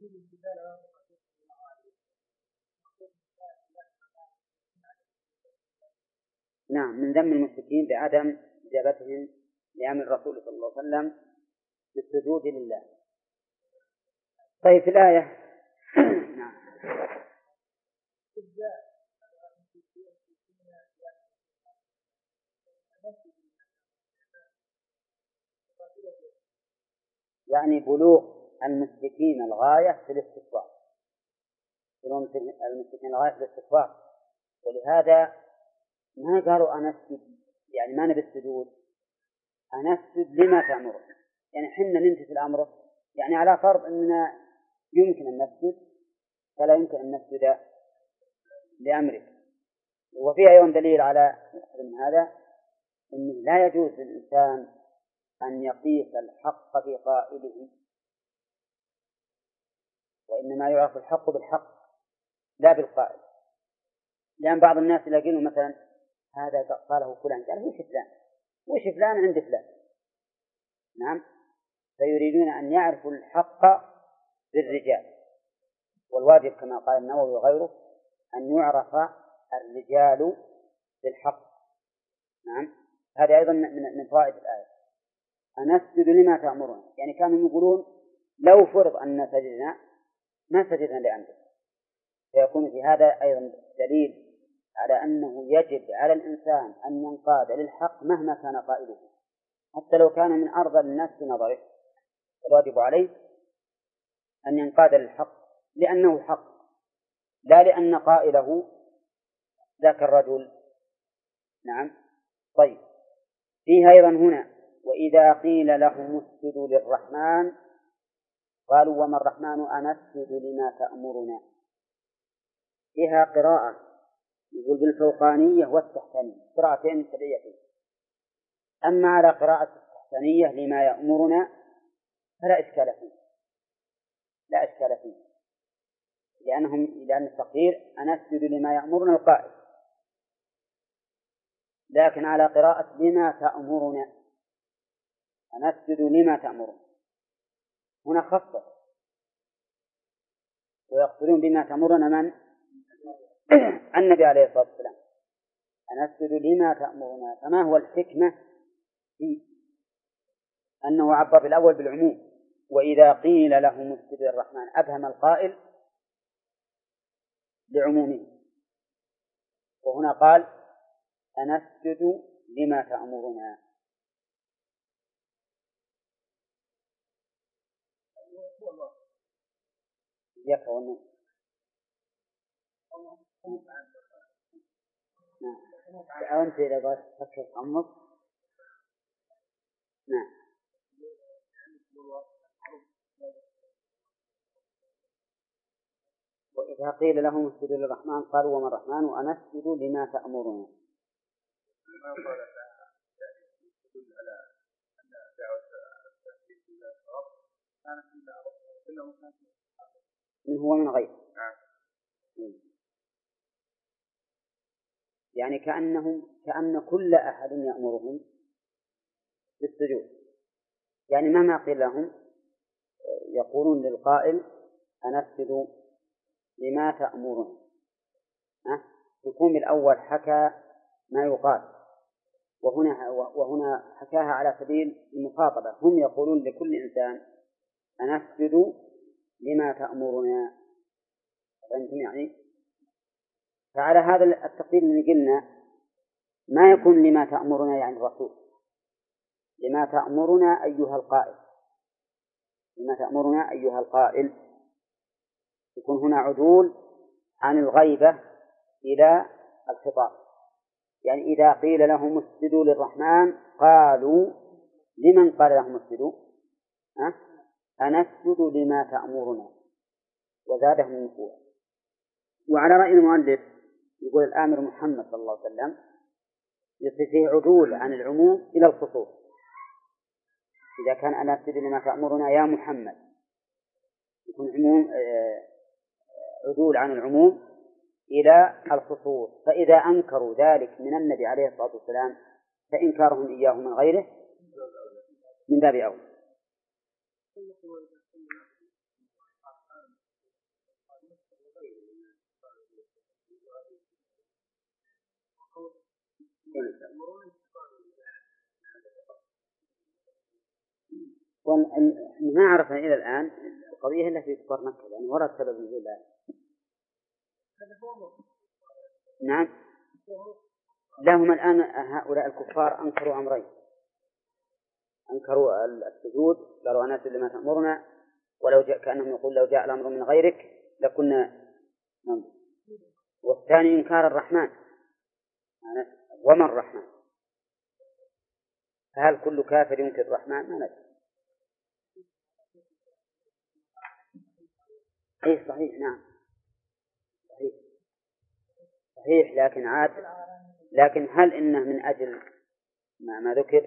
نعم، من ذم المشركين بعدم إجابتهم لأمر الرسول صلى الله عليه وسلم بالسجود لله. طيب في الآية نعم. يعني بلوغ المشركين الغاية في الاستكبار، بلوغ المشركين الغاية في الاستكبار، ولهذا ما قالوا أنسجد يعني ما نبي السجود، أنسجد لما تأمر، يعني حنا نمتثل أمره، يعني على فرض أننا يمكن أن نسجد فلا يمكن أن نسجد لأمرك. وفيها أيضا دليل على من هذا أنه لا يجوز للإنسان أن يقيس الحق بقائله، وإنما يعرف الحق بالحق لا بالقائل، لأن بعض الناس يلاقونه مثلا هذا قاله فلان، قال وش فلان عند فلان. نعم. فيريدون أن يعرفوا الحق بالرجال، والواجب كما قال النووي وغيره أن يعرف الرجال بالحق. نعم. هذا أيضا من فوائد الآية، أنسجد لما تأمرنا، يعني كانوا يقولون لو فرض أن سجدنا ما سجدنا لأمرك، فيكون في هذا أيضا دليل على أنه يجب على الإنسان أن ينقاد للحق مهما كان قائله، حتى لو كان من أرضى الناس في نظره، الواجب عليه أن ينقاد للحق لأنه حق، لا لأن قائله ذاك الرجل. نعم. طيب فيها أيضا هنا وإذا قيل لهم اسجدوا للرحمن قالوا وما الرحمن أنسجد لما تأمرنا. فيها قراءة يقول بالفوقانية والتحتانية، قراءتين سبعيتين. أما على قراءة التحتانية لما يأمرنا فلا إشكال فيه، لا إشكال فيه، لأن التقدير أنسجد لما يأمرنا القائل، لكن على قراءة لما تأمرنا أنسجد لما تأمرنا هنا خاصة، ويقصدون بما تأمرنا من النبي عليه الصلاة والسلام، أنسجد لما تأمرنا. فما هو الحكمة في أنه عبر بالأول بالعموم وإذا قيل لهم اسجدوا للرحمن، أبهم القائل لعمومه، وهنا قال أنسجد لما تأمرنا. يكون أنت إذا بغيت تفكر تعمق. نعم. وإذا قيل لهم اسجدوا للرحمن قالوا وما الرحمن وأنسجد لما تأمرنا. من هو من غير، يعني كأن كل أحد يأمرهم بالسجود، يعني مهما قيل لهم يقولون للقائل أنسجد لما تأمرنا. يكون الأول حكى ما يقال، وهنا حكاها على سبيل المخاطبة. هم يقولون لكل إنسان أنسجد لما تأمرنا، فهمتم يعني؟ فعلى هذا التقدير اللي قلنا ما يكون لما تأمرنا يعني الرسول، لما تأمرنا أيها القائل، لما تأمرنا أيها القائل، يكون هنا عدول عن الغيبة إلى الخطاب. يعني إذا قيل لهم اسجدوا للرحمن قالوا لمن قال لهم اسجدوا؟ أنسجد لما تأمرنا، وزادهم النفوع. وعلى رأي المؤلف يقول الآمر محمد صلى الله عليه وسلم يصير فيه عدول عن العموم إلى الخصوص. إذا كان أنسجد لما تأمرنا يا محمد يكون عدول عن العموم إلى الخصوص. فإذا أنكروا ذلك من النبي عليه الصلاة والسلام فإنكارهم إياه من غيره من باب أولى. ما عرفنا إلى الآن القضية إلا في كفار مكة، يعني ورد سبب نزول الآية. نعم، لهم الآن هؤلاء الكفار أنكروا أمرين: أنكروا السجود، قالوا أنسجد لما تأمرنا، ولو جاء كأنهم يقول لو جاء الأمر من غيرك لكنا نعم. والثاني إنكار الرحمن، وما الرحمن؟ فهل كل كافر ينكر الرحمن؟ ما ندري. أي صحيح، نعم صحيح، لكن هل إنه من أجل ما ذكر،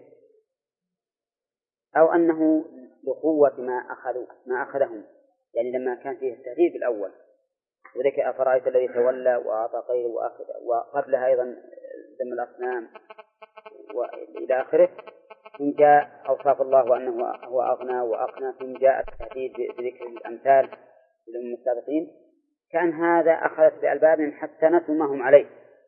أو أنه لقوة ما أخذهم، يعني لما كان فيه التهديد الأول وذلك أفرأيت الذي تولى وأعطى غيره وقبلها أيضا ذم الأصنام وإلى آخره، ثم جاء أوصاف الله وأنه هو أغنى وأقنى، ثم جاء التهديد بذكر الأمثال للأمم السابقين، كان هذا أخذت بألبابهم حتى نسوا ما هم عليه.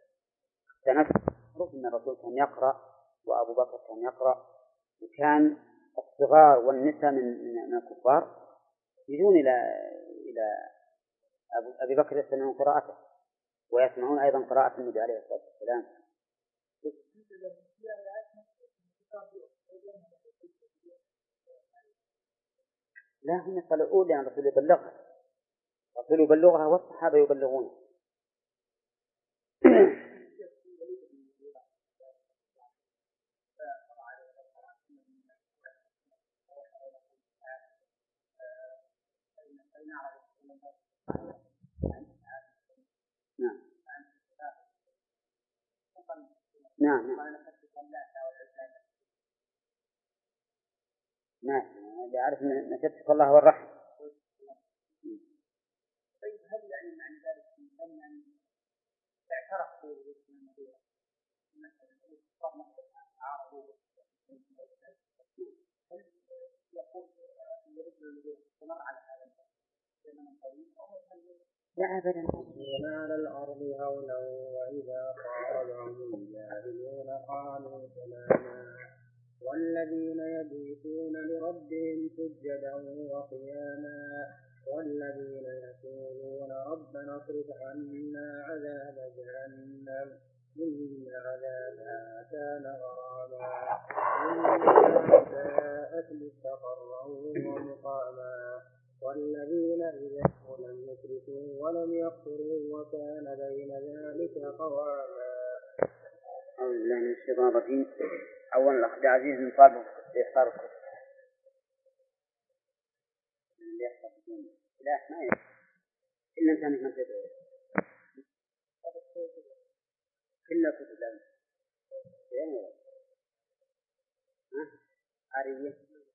نسوا أن الرسول كان يقرأ وأبو بكر كان يقرأ، وكان الصغار والنساء من الكفار يجون إلى أبي بكر يسمعون قراءته ويسمعون أيضا قراءة النبي عليه الصلاة والسلام. لا، هم يطلعون لأن الرسول يبلغها، الرسول يبلغها والصحابة يبلغون. نعم يعرف أن تتقى الله والرحمة. طيب هل يعني معنى ذلك أن اعترفوا بالمسيح مثلا عرضوا هل يقول الرجل استمر على هذا الزمن الطويل أو لا أبدا. على الأرض هونا وإذا قالهم الجاهلون قالوا سلاما والذين يبيتون لربهم سجدا وقياما والذين يقولون ربنا اصرف عنا عذاب جهنم وكان بين ذلك قواما. أعوذ بالله من الشيطان الرجيم. أولا الأخ عزيز نطالبه بإحضار الكتب. لا ما يجب إلا أن كانت منتبه كل كتب لهم عارية.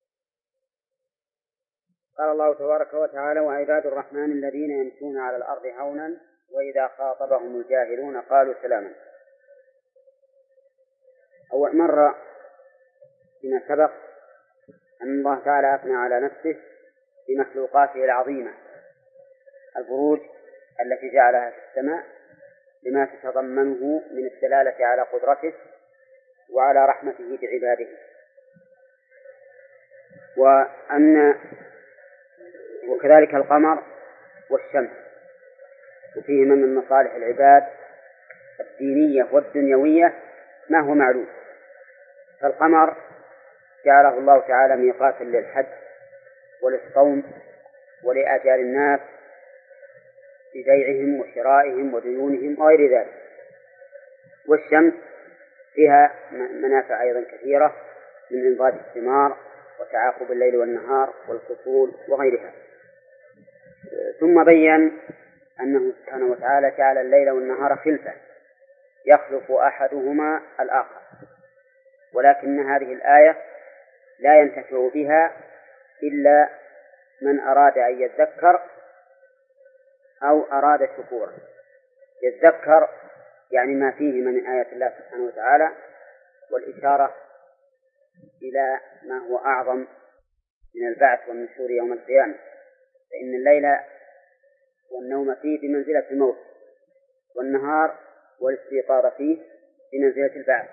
قال الله تبارك وتعالى: وعباد الرحمن الذين يمشون على الأرض هونا وإذا خاطبهم الجاهلون قالوا سلاما. أول مرة فيما سبق أن الله تعالى أثنى على نفسه بمخلوقاته العظيمة، البروج التي جعلها في السماء لما تتضمنه من الدلالة على قدرته وعلى رحمته بعباده، وكذلك القمر والشمس، وفيهما من مصالح العباد الدينية والدنيوية ما هو معلوم. فالقمر جعله الله تعالى ميقاتا للحج وللصوم ولآجال الناس ببيعهم وشرائهم وديونهم وغير ذلك. والشمس فيها منافع أيضا كثيرة من إنضاج الثمار وتعاقب الليل والنهار والفصول وغيرها. ثم بين أنه سبحانه وتعالى جعل الليل والنهار خلفة يخلف أحدهما الآخر، ولكن هذه الآية لا ينتفع بها إلا من أراد أن يذكر أو أراد شكورا. يذكر يعني ما فيه من آية الله سبحانه وتعالى والإشارة إلى ما هو أعظم من البعث والنشور يوم القيامة، فإن الليل والنوم فيه بمنزلة الموت، والنهار والاستيقاظ فيه بمنزلة البعث.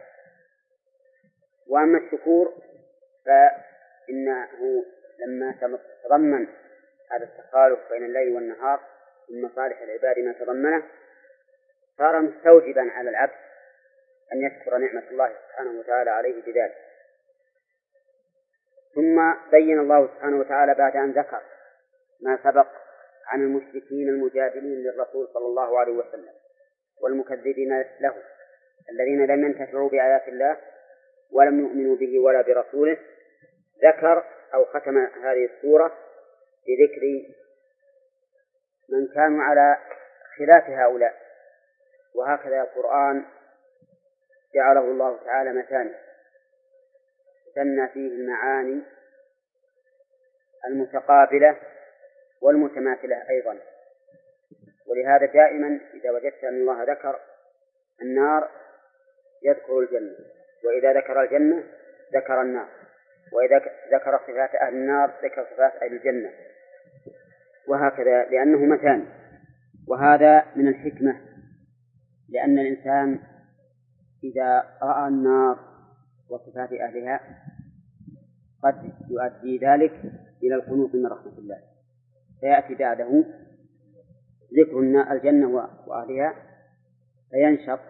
وأما الشكور فإنه لما تضمن هذا التخالف بين الليل والنهار من مصالح العباد ما تضمنه صار مستوجبا على العبد أن يشكر نعمة الله سبحانه وتعالى عليه بذلك. ثم بين الله سبحانه وتعالى بعد أن ذكر ما سبق عن المشركين المجادلين للرسول صلى الله عليه وسلم والمكذبين له الذين لم ينتفعوا بآيات الله ولم يؤمنوا به ولا برسوله، ذكر أو ختم هذه السورة بذكر من كانوا على خلاف هؤلاء. وهكذا القرآن جعله الله تعالى مثاني ثنى فيه المعاني المتقابلة والمتماثلة أيضا. ولهذا دائما إذا وجدت أن الله ذكر النار يذكر الجنة، وإذا ذكر الجنة ذكر النار، وإذا ذكر صفات أهل النار ذكر صفات أهل الجنة، وهكذا لأنه مثاني. وهذا من الحكمة، لأن الإنسان إذا رأى النار وصفات أهلها قد يؤدي ذلك إلى القنوط من رحمة الله، فيأتي بعده ذكر الجنة وأهلها فينشط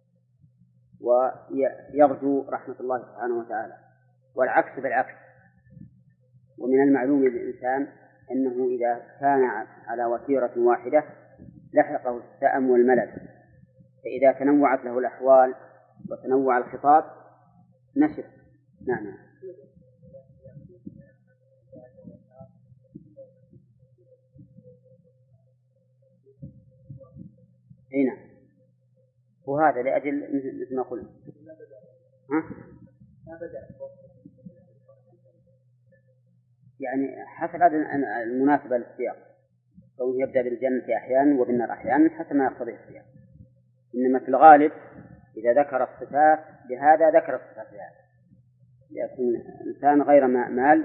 ويرجو رحمة الله سبحانه وتعالى، والعكس بالعكس. ومن المعلوم للإنسان أنه إذا كان على وتيرة واحدة لحقه السأم والملل، فإذا تنوعت له الأحوال وتنوع الخطاب نشط. نعم. هنا وهذا لأجل مثل ما قلنا. يعني حسب المناسبة للسياق، فهو يبدأ بالجنة أحيانا وبالنار أحيانا حسب ما يقتضيه السياق. إنما في الغالب إذا ذكر الصفات بهذا ذكر الصفات بهذا، لكن الإنسان غير مال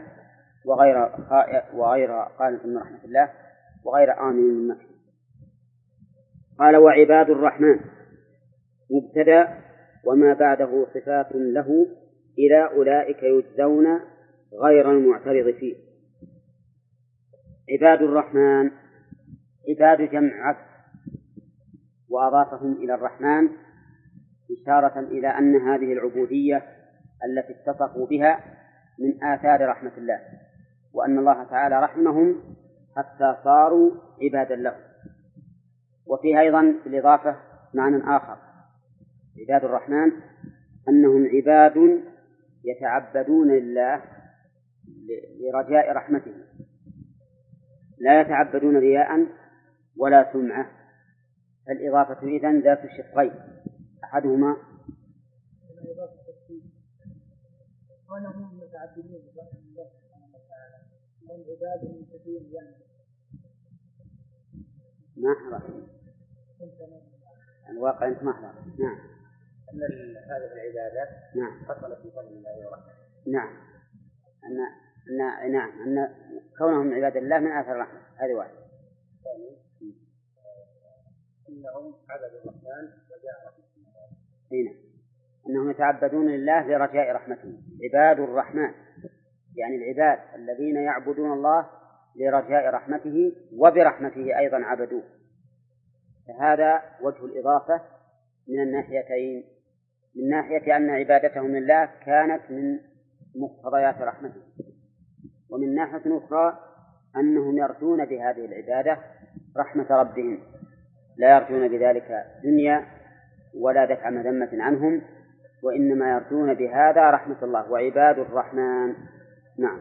وغير قانت من رحمة الله وغير آمن من مكر. قال: وعباد الرحمن مبتدأ وما بعده صفات له إلى أولئك يجزون غير المعترض فيه. عباد الرحمن، عباد جمع عبد، وأضافهم إلى الرحمن إشارة إلى أن هذه العبودية التي اتصفوا بها من آثار رحمة الله، وأن الله تعالى رحمهم حتى صاروا عبادا له. وفيها أيضا في الإضافة معنى آخر. عباد الرحمن أنهم عباد يتعبدون لله لرجاء رحمته، لا يتعبدون رياء ولا سمعة. فالإضافة إذن ذات شقين، أحدهما ونهم متعبدين برحمة الله سبحانه وتعالى وهم عباد من كثير يعني ما حضر الواقع أنت ما حضر. نعم. أن هذه العبادات نعم حصلت في فضل الله ورحمته. نعم. أن كونهم عباد الله من آثار الرحمة. هذه واحد. ثاني إنهم عبدوا الرحمن وجاء رحمته. هنا أنهم يتعبدون لله لرجاء رحمته. عباد الرحمن يعني العباد الذين يعبدون الله لرجاء رحمته وبرحمته أيضا عبدوه. فهذا وجه الإضافة من الناحيتين، من ناحية أن عبادتهم لله كانت من مقتضيات رحمته، ومن ناحية أخرى أنهم يرجون بهذه العبادة رحمة ربهم، لا يرجون بذلك دنيا ولا دفع مذمة عنهم، وإنما يرجون بهذا رحمة الله. وعباد الرحمن نعم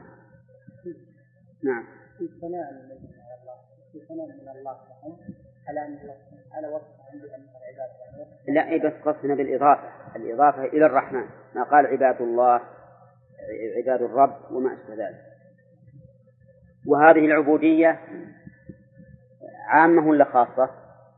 في ثناء من الله لهم على وصفهم بأن العباد لا بس قصنا بالإضافة، الإضافة إلى الرحمن، ما قال عباد الله عباد الرب وما أشبه ذلك. وهذه العبودية عامة ولا خاصة؟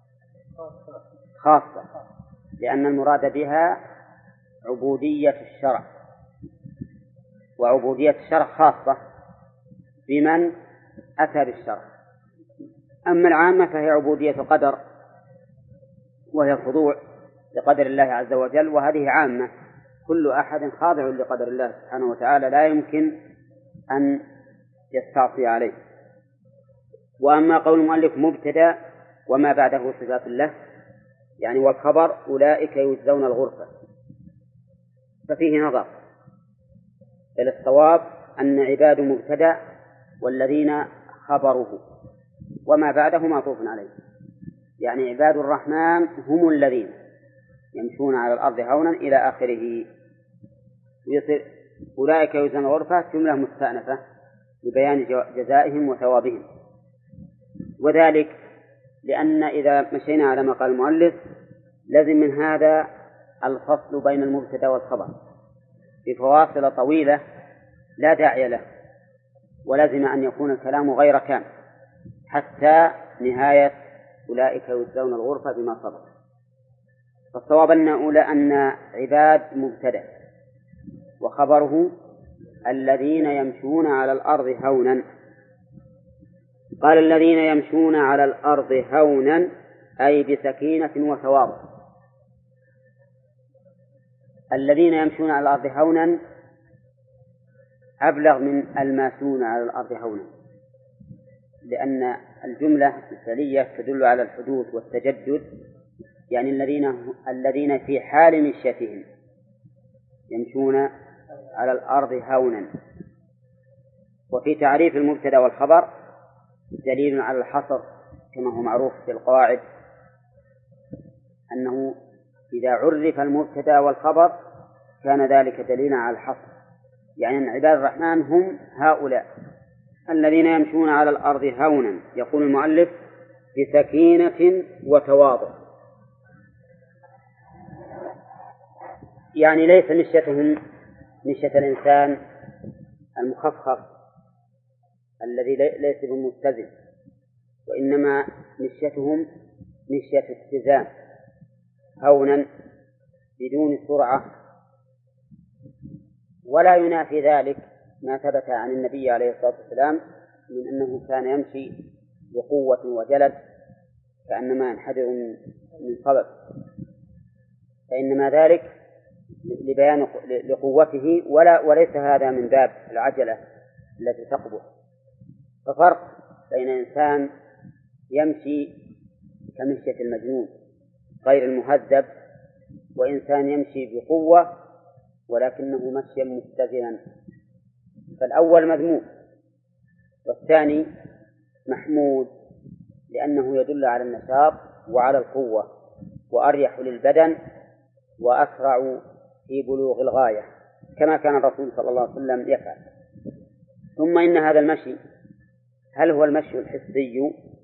خاصة، لأن المراد بها عبودية الشرع، وعبودية الشرع خاصة بمن أتى بالشرع. أما العامة فهي عبودية قدر، وهي الخضوع لقدر الله عز وجل، وهذه عامة، كل أحد خاضع لقدر الله سبحانه وتعالى لا يمكن أن يستعصي عليه. وأما قول المؤلف مبتدأ وما بعده صفات الله يعني والخبر أولئك يجزون الغرفة، ففيه نظر. إلى الصواب أن عباد مبتدأ والذين خبره وما بعده معطوف عليه، يعني عباد الرحمن هم الذين يمشون على الأرض هونا إلى آخره. ويصير أولئك يجزون الغرفة جملة مستأنفة لبيان جزائهم وثوابهم، وذلك لأن إذا مشينا على ما قال المؤلف لازم من هذا الفصل بين المبتدأ والخبر بفواصل طويلة لا داعي له، ولازم أن يكون الكلام غير كامل حتى نهاية أولئك يجزون الغرفة بما صبر. فالصواب أن عباد مبتدأ وخبره الذين يمشون على الأرض هونا. قال الذين يمشون على الأرض هونا أي بسكينة وتواضع. الذين يمشون على الأرض هونا أبلغ من الماشون على الأرض هونا، لأن الجملة الفعلية تدل على الحدوث والتجدد، يعني الذين في حال مشيتهم يمشون على الأرض هونا. وفي تعريف المبتدأ والخبر دليل على الحصر كما هو معروف في القواعد، أنه إذا عرف المبتدأ والخبر كان ذلك دليلا على الحصر، يعني أن عباد الرحمن هم هؤلاء الذين يمشون على الأرض هونا. يقول المؤلف بسكينة وتواضع، يعني ليس مشيتهم مشية الإنسان المخفف الذي ليس بمتزن، وإنما مشيتهم مشية اتزان هونا بدون سرعة. ولا ينافي ذلك ما ثبت عن النبي عليه الصلاة والسلام من أنه كان يمشي بقوة وجلد كأنما ينحدر من صبب، فإنما ذلك لبيان لقوته وليس هذا من باب العجلة التي تقبح. ففرق بين إنسان يمشي كمشية المجنون غير المهذب وإنسان يمشي بقوة ولكنه مشيا متزنا، فالأول مذموم والثاني محمود، لأنه يدل على النشاط وعلى القوة وأريح للبدن وأسرع في بلوغ الغاية، كما كان الرسول صلى الله عليه وسلم يفعل. ثم إن هذا المشي هل هو المشي الحسي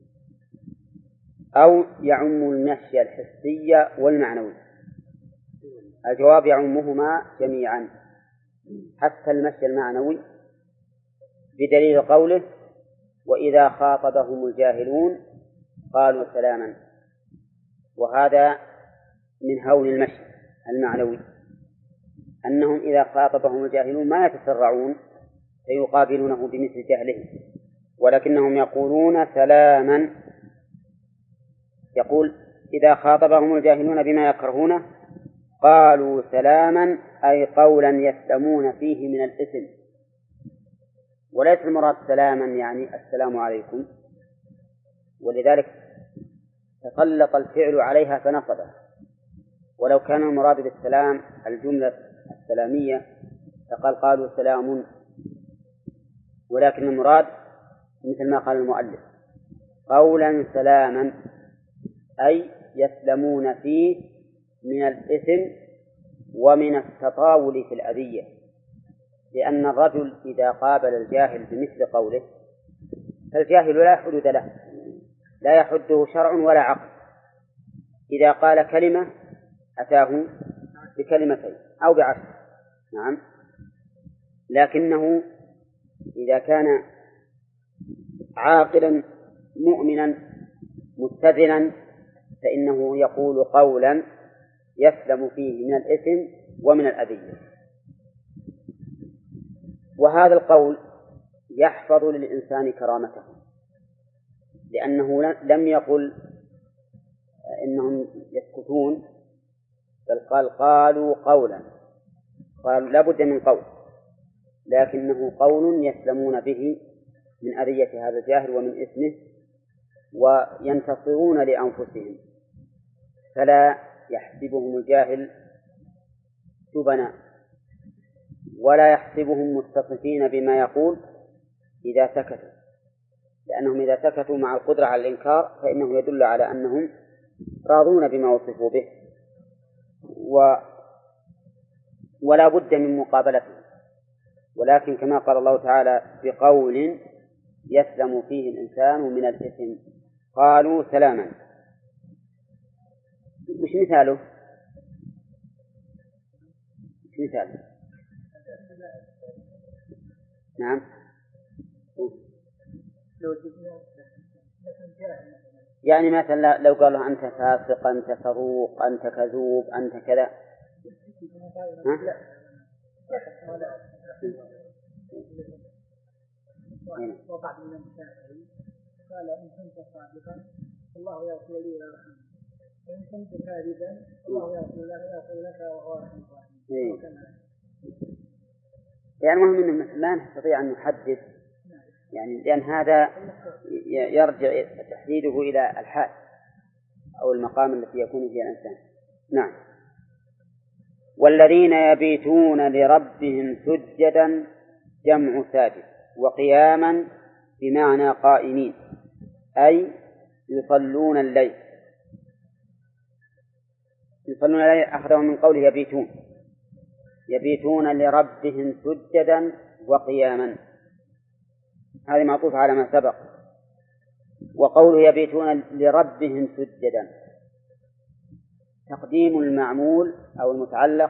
أو يعم المشي الحسي والمعنوي؟ الجواب يعمهما جميعا حتى المشي المعنوي، بدليل قوله وإذا خاطبهم الجاهلون قالوا سلاما. وهذا من هول المشي المعنوي، أنهم إذا خاطبهم الجاهلون ما يتسرعون فيقابلونه بمثل جهلهم، ولكنهم يقولون سلاما. يقول إذا خاطبهم الجاهلون بما يكرهونه قالوا سلاما، أي قولا يسلمون فيه من الإثم، وليس المراد سلاما يعني السلام عليكم، ولذلك تسلط الفعل عليها فنصبه. ولو كان المراد بالسلام الجملة السلامية فقال قالوا سلام، ولكن المراد مثل ما قال المؤلف قولا سلاما، أي يسلمون فيه من الإثم ومن التطاول في الأذية، لأن الرجل إذا قابل الجاهل بمثل قوله فالجاهل لا حدود له، لا يحده شرع ولا عقل. إذا قال كلمة أتاه بكلمتين أو بعشر، نعم، لكنه إذا كان عاقلا مؤمنا متزنا فإنه يقول قولا يسلم فيه من الإثم ومن الأذية. وهذا القول يحفظ للإنسان كرامته، لأنه لم يقل إنهم يسكتون، بل قالوا قولا، قالوا لا بد من قول، لكنه قول يسلمون به من أذية هذا الجاهل ومن إثمه وينتصرون لأنفسهم، فلا يحسبهم الجاهل سبنا ولا يحسبهم متصفين بما يقول إذا سكتوا، لأنهم إذا سكتوا مع القدرة على الإنكار فإنه يدل على أنهم راضون بما وصفوا به ولا بد من مقابلته. ولكن كما قال الله تعالى بقول يسلم فيه الإنسان من الإثم قالوا سلاما. مش مثاله؟ مش مثاله؟ نعم. يعني مثلا لو قالوا أنت فاسق، أنت فروق، أنت كذوب، أنت كذا، ها؟ وبعض من الشافعي قال إن كنت صادقا الله يغفر لي ويرحمني، وإن كنت كاذبا الله يغفر لك وهو أرحم الراحمين. يعني المهم أن لا نستطيع أن نحدد، يعني لأن هذا يرجع تحديده إلى الحال أو المقام الذي يكون فيه الإنسان. نعم. والذين يبيتون لربهم سجدا جمع ساجد، وقياما بمعنى قائمين، أي يصلون الليل. يصلون الليل أخذوا من قوله يبيتون، يبيتون لربهم سجدا وقياما، هذه معطوف على ما سبق. وقوله يبيتون لربهم سجدا تقديم المعمول أو المتعلق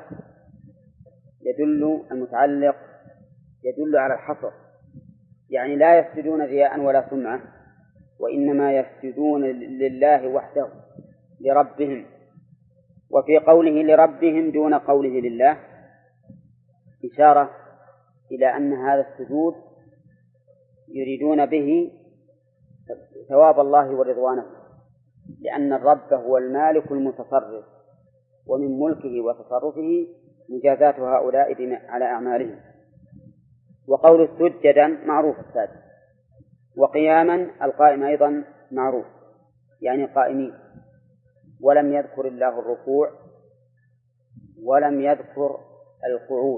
يدل على الحصر، يعني لا يسجدون رياء ولا سمعة، وإنما يسجدون لله وحده لربهم. وفي قوله لربهم دون قوله لله إشارة إلى أن هذا السجود يريدون به ثواب الله ورضوانه، لأن الرب هو المالك المتصرف، ومن ملكه وتصرفه مجازات هؤلاء على أعمالهم. وقول سجدا معروف الساجد، وقياما القائم أيضا معروف يعني قائمين. ولم يذكر الله الركوع ولم يذكر القعود،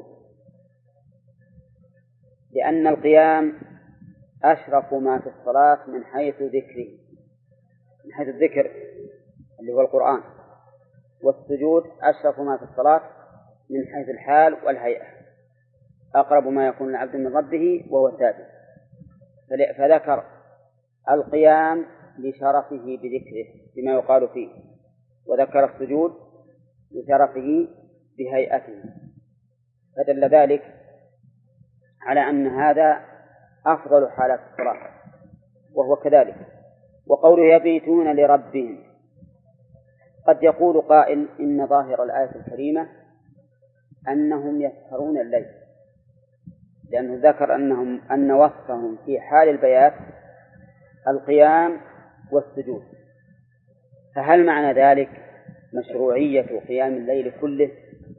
لأن القيام أشرف ما في الصلاة من حيث ذكره، من حيث الذكر، اللي هو القرآن، والسجود أشرف ما في الصلاة من حيث الحال والهيئة، أقرب ما يكون العبد من ربه وهو ساجد، فذكر القيام لشرفه بذكره بما يقال فيه، وذكر السجود لشرفه بهيئته، فدل ذلك على أن هذا أفضل حالات الصلاة، وهو كذلك. وقوله يبيتون لربهم، قد يقول قائل إن ظاهر الآية الكريمة أنهم يسهرون الليل، لأنه ذكر أن وصفهم في حال البيات القيام والسجود، فهل معنى ذلك مشروعية قيام الليل كله؟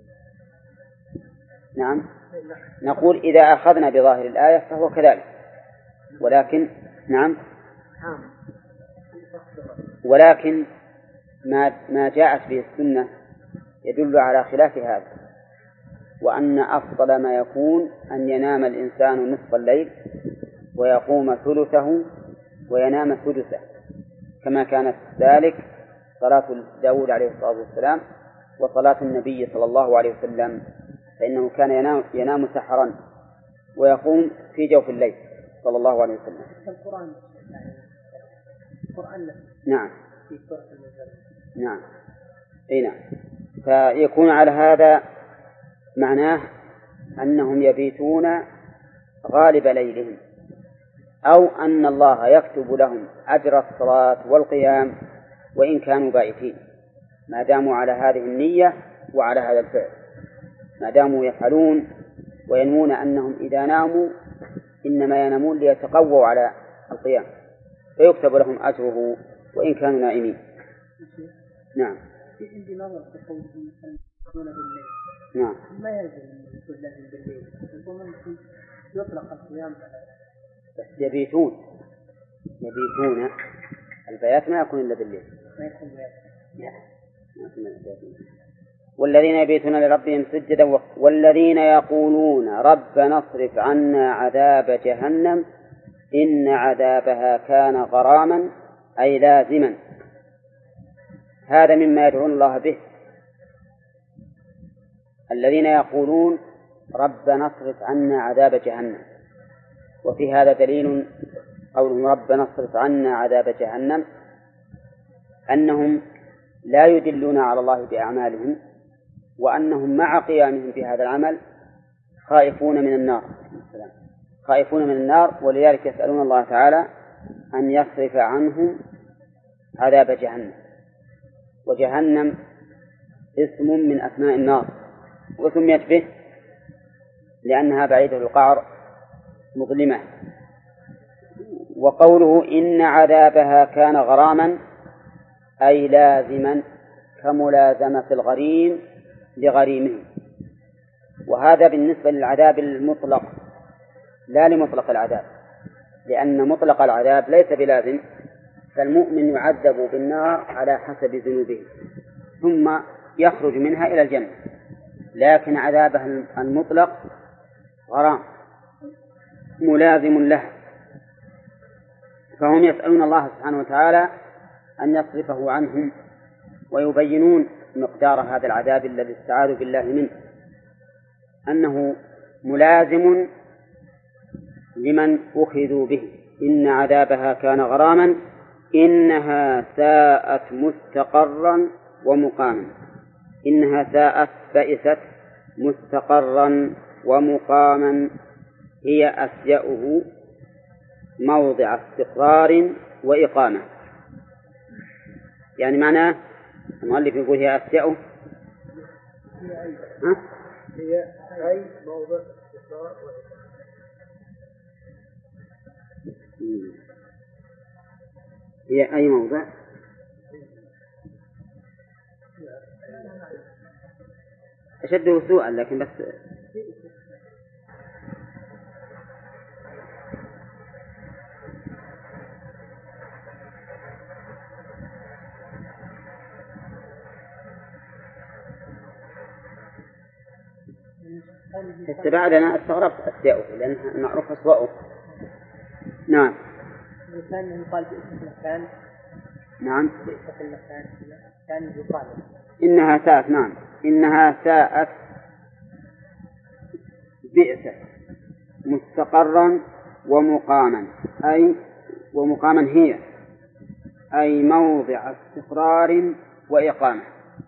نعم، نقول إذا أخذنا بظاهر الآية فهو كذلك، ولكن نعم، ولكن ما جاءت به السنة يدل على خلاف هذا، وأن أفضل ما يكون أن ينام الإنسان نصف الليل ويقوم ثلثه وينام سدسه، كما كانت ذلك صلاة داود عليه الصلاة والسلام وصلاة النبي صلى الله عليه وسلم، فإنه كان ينام سحرا ويقوم في جوف الليل صلى الله عليه وسلم. القرآن نعم في سورة النجم نعم أي نعم. فيكون على هذا معناه أنهم يبيتون غالب ليلهم، أو أن الله يكتب لهم أجر الصلاة والقيام وإن كانوا بائتين، ما داموا على هذه النية وعلى هذا الفعل، ما داموا يفعلون وينمون أنهم إذا ناموا إنما ينامون ليتقووا على القيام، فيكتب لهم أجره وإن كانوا نائمين. نعم. عندي نظر في قوله بالليل. نعم. ما يلزم أن يكون لازم بالليل، ممكن يطلق القيام بس يبيتون البيات ما يكون إلا بالليل. ما يكون بيات. لا. ما يكون إلا بالليل. والذين يبيتون لربهم سجدا والذين يقولون ربنا اصرف عنا عذاب جهنم إن عذابها كان غراما أي لازما. هذا مما يدعون الله به، الذين يقولون ربنا اصرف عنا عذاب جهنم. وفي هذا دليل قولهم ربنا اصرف عنا عذاب جهنم، أنهم لا يدلون على الله بأعمالهم، وأنهم مع قيامهم بهذا العمل خائفون من النار، ولذلك يسألون الله تعالى أن يصرف عنهم عذاب جهنم. وجهنم اسم من أسماء النار، وسميت به لأنها بعيدة القعر مظلمة. وقوله إن عذابها كان غراما أي لازما كملازمة الغريم لغريمه، وهذا بالنسبة للعذاب المطلق لا لمطلق العذاب، لأن مطلق العذاب ليس بلازم، فالمؤمن يعذب بالنار على حسب ذنوبه ثم يخرج منها إلى الجنة، لكن عذابه المطلق غرام ملازم له. فهم يسألون الله سبحانه وتعالى أن يصرفه عنهم، ويبينون مقدار هذا العذاب الذي استعاذوا بالله منه، أنه ملازم لمن أخذوا به. إن عذابها كان غراما إنها ساءت مستقرا ومقاما. إنها ساءت بئست مستقرا ومقاما هي أسيأه موضع استقرار وإقامة. يعني معناه المؤلف يقول هي أسيأه هي أي موضع استقرار وإقامة. هي أي موضع أشده سوءا، لكن بس اتبع لنا استغربت أسياؤه لأنه معروف أسوأه. نعم. الإنسان يقال باسم المكان. نعم. باسم المكان. يعني يقال إنها ساءت، نعم، إنها ساءت بئست مستقرا ومقاما، أي ومقاما هي أي موضع استقرار وإقامة.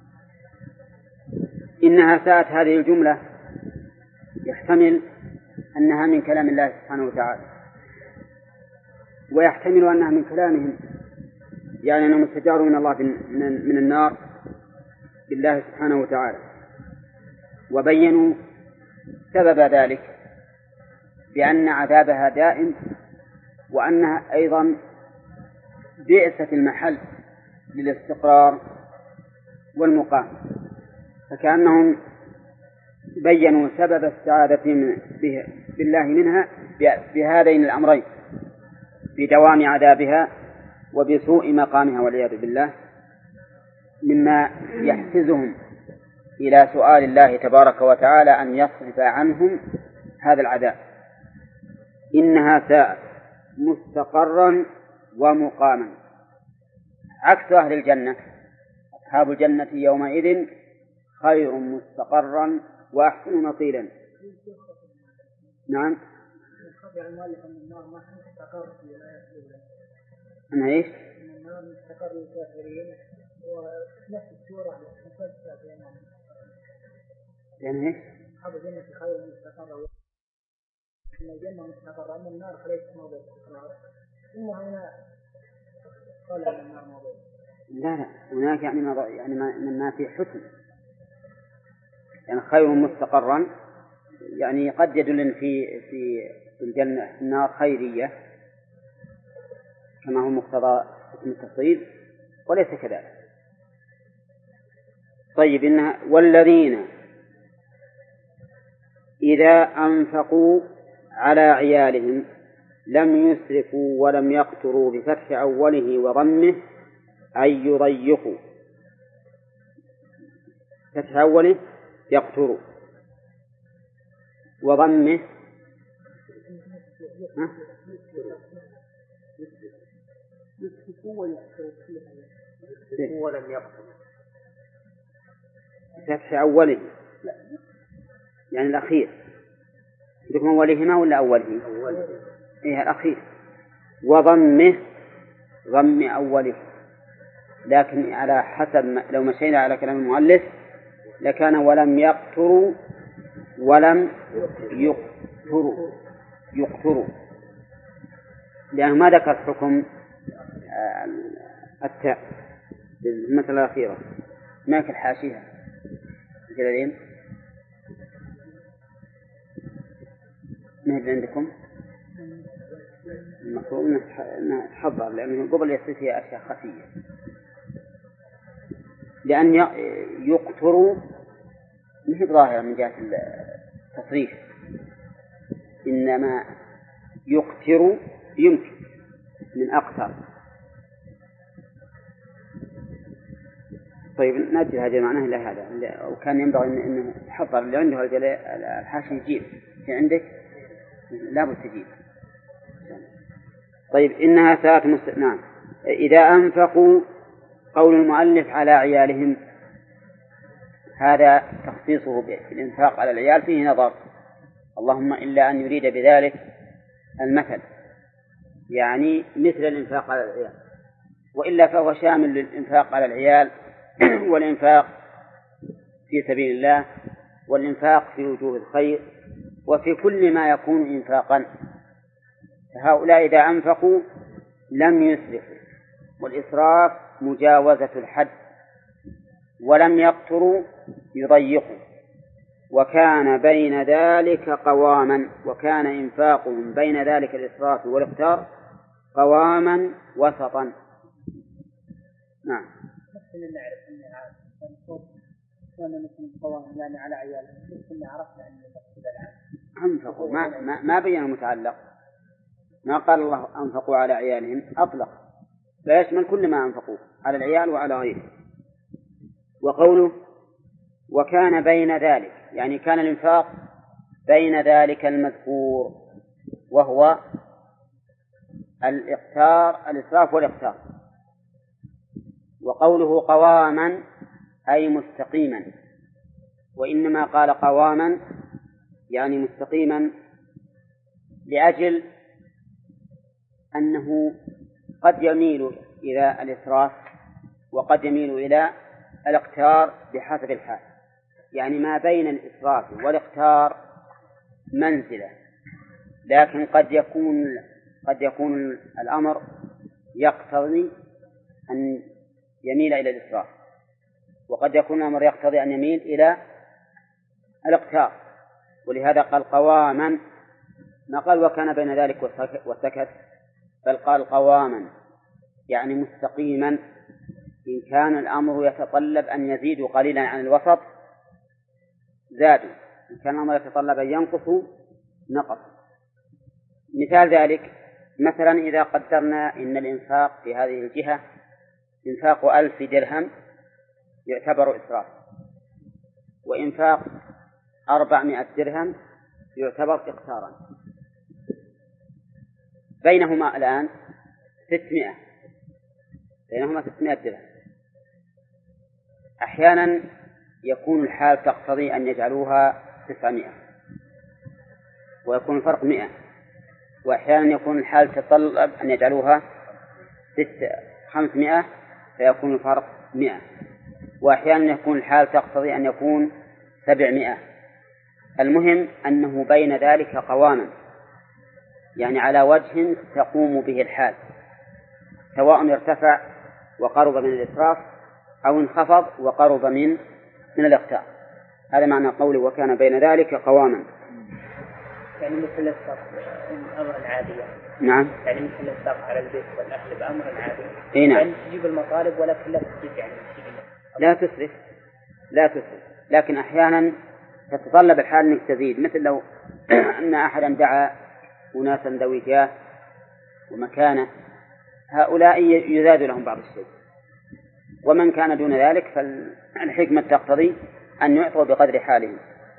إنها ساءت هذه الجملة يحتمل أنها من كلام الله سبحانه وتعالى، ويحتمل أنها من كلامهم، يعني أنهم استجاروا من الله من النار بالله سبحانه وتعالى، وبينوا سبب ذلك بأن عذابها دائم، وأنها أيضا بئست المحل للاستقرار والمقام، فكأنهم بينوا سبب السعادة بالله منها بهذين الأمرين، بدوام عذابها وبسوء مقامها والعياذ بالله، مما يحفزهم إلى سؤال الله تبارك وتعالى أن يصرف عنهم هذا العذاب. إنها ساءت مستقرا ومقاما، عكس أهل الجنة. أصحاب الجنة يومئذ خير مستقرا وأحسن مقيلا. نعم. أنا إيش؟ النار مستقر للكافرين ونفس السورة يعني إيش؟ أصحاب الجنة خير مستقرا، إن الجنة مستقرة، أما النار فليست موضع استقرار. ثم هنا قال أن النار موضع. لا هناك يعني ما في حسن، يعني خير مستقرا، يعني قد يدل في الجنة النار خيرية كما هو مقتضى اسم التفصيل، وليس كذلك. طيب، إنها والذين إذا أنفقوا على عيالهم لم يسرفوا ولم يقتروا، بفتح أوله وضمه أي يضيقوا، فتح أوله يقتروا وضمه ولم يقتل فتح أوله يعني الأخير، لكم أولهما ولا أوله؟ إيه الأخير. وضمه ضم أوله، لكن على حسب لو مشينا على كلام المؤلف لكان ولم يقتروا ولم يقتروا، لأنه ما ذكر حكم التاء المثل الأخيرة، ما في الحاشية كذلين ما هي عندكم. المفروض أن تحضر، لأنه قبل يصير فيها أشياء خفية، لأن يقتروا ما هي ظاهرة من جهة التصريف، إنما يقتر يمكن من أقتر. طيب نأجل هذا معناه إلى هذا، وكان ينبغي أنه تحضر اللي عنده الحاشي يجيب، في عندك لا بد تجيب. طيب، إنها ساءت نعم. إذا أنفقوا، قول المؤلف على عيالهم، هذا تخصيصه بالإنفاق على العيال فيه نظر، اللهم إلا أن يريد بذلك المثل، يعني مثل الإنفاق على العيال، وإلا فهو شامل للإنفاق على العيال والإنفاق في سبيل الله والإنفاق في وجوه الخير وفي كل ما يكون إنفاقا. هؤلاء إذا أنفقوا لم يسرفوا، والإسراف مجاوزة الحد، ولم يقتروا يضيقوا، وكان بين ذلك قواما، وكان إنفاقهم بين ذلك الإسراف والاقتار قواما وسطا. نعم. نحن نعرف أنها تنفق وأن نكون قواما يعني على عيالهم، نحن عرفنا أن نفقد العام أنفقوا ما بين المتعلق، ما قال الله أنفقوا على عيالهم، أطلق لا يشمل كل ما أنفقوا على العيال وعلى غيره. وقوله وكان بين ذلك يعني كان الإنفاق بين ذلك المذكور، وهو الإقتار، الإسراف والإقتار. وقوله قواما أي مستقيما، وإنما قال قواما يعني مستقيما لأجل أنه قد يميل إلى الإسراف وقد يميل إلى الاقتار بحسب الحال، يعني ما بين الإسراف والاقتار منزلة، لكن قد يكون الأمر يقتضي أن يميل إلى الإسراف، وقد يكون الأمر يقتضي أن يميل إلى الاقتار، ولهذا قال قواما، ما قال وكان بين ذلك وسكت، بل قال قواما يعني مستقيما. إن كان الأمر يتطلب أن يزيدوا قليلا عن الوسط زادوا، إن كان الأمر يتطلب أن ينقصوا نقصوا. مثال ذلك مثلا إذا قدرنا إن الإنفاق في هذه الجهة إنفاق 1000 درهم يعتبر إسراف، وإنفاق 400 درهم يعتبر إقتارا، بينهما الآن 600 درهم. أحيانا يكون الحال تقتضي أن يجعلوها 900 ويكون الفرق 100، وأحيانا يكون الحال تتطلب أن يجعلوها 500 فيكون الفرق 100، وأحيانا يكون الحال تقتضي أن يكون 700. المهم أنه بين ذلك قواما، يعني على وجه تقوم به الحال، سواء ارتفع وقرب من الإسراف أو انخفض وقرب من الاقتار. هذا معنى قوله وكان بين ذلك قواما، يعني مثل الساق أمر عادي. نعم، يعني مثل الساق على البيت والأكل بأمر عادي. نعم. يعني تجيب المطالب ولكن لا تجيب يعني لا تسرف، لكن أحيانا تتطلب الحال أنك تزيد، مثل لو أن أحدا دعا أناسا ذوي جاه ومكانة، هؤلاء يزاد لهم بعض الشيء، ومن كان دون ذلك فالحكمة تقتضي أن يعطوا بقدر حالهم.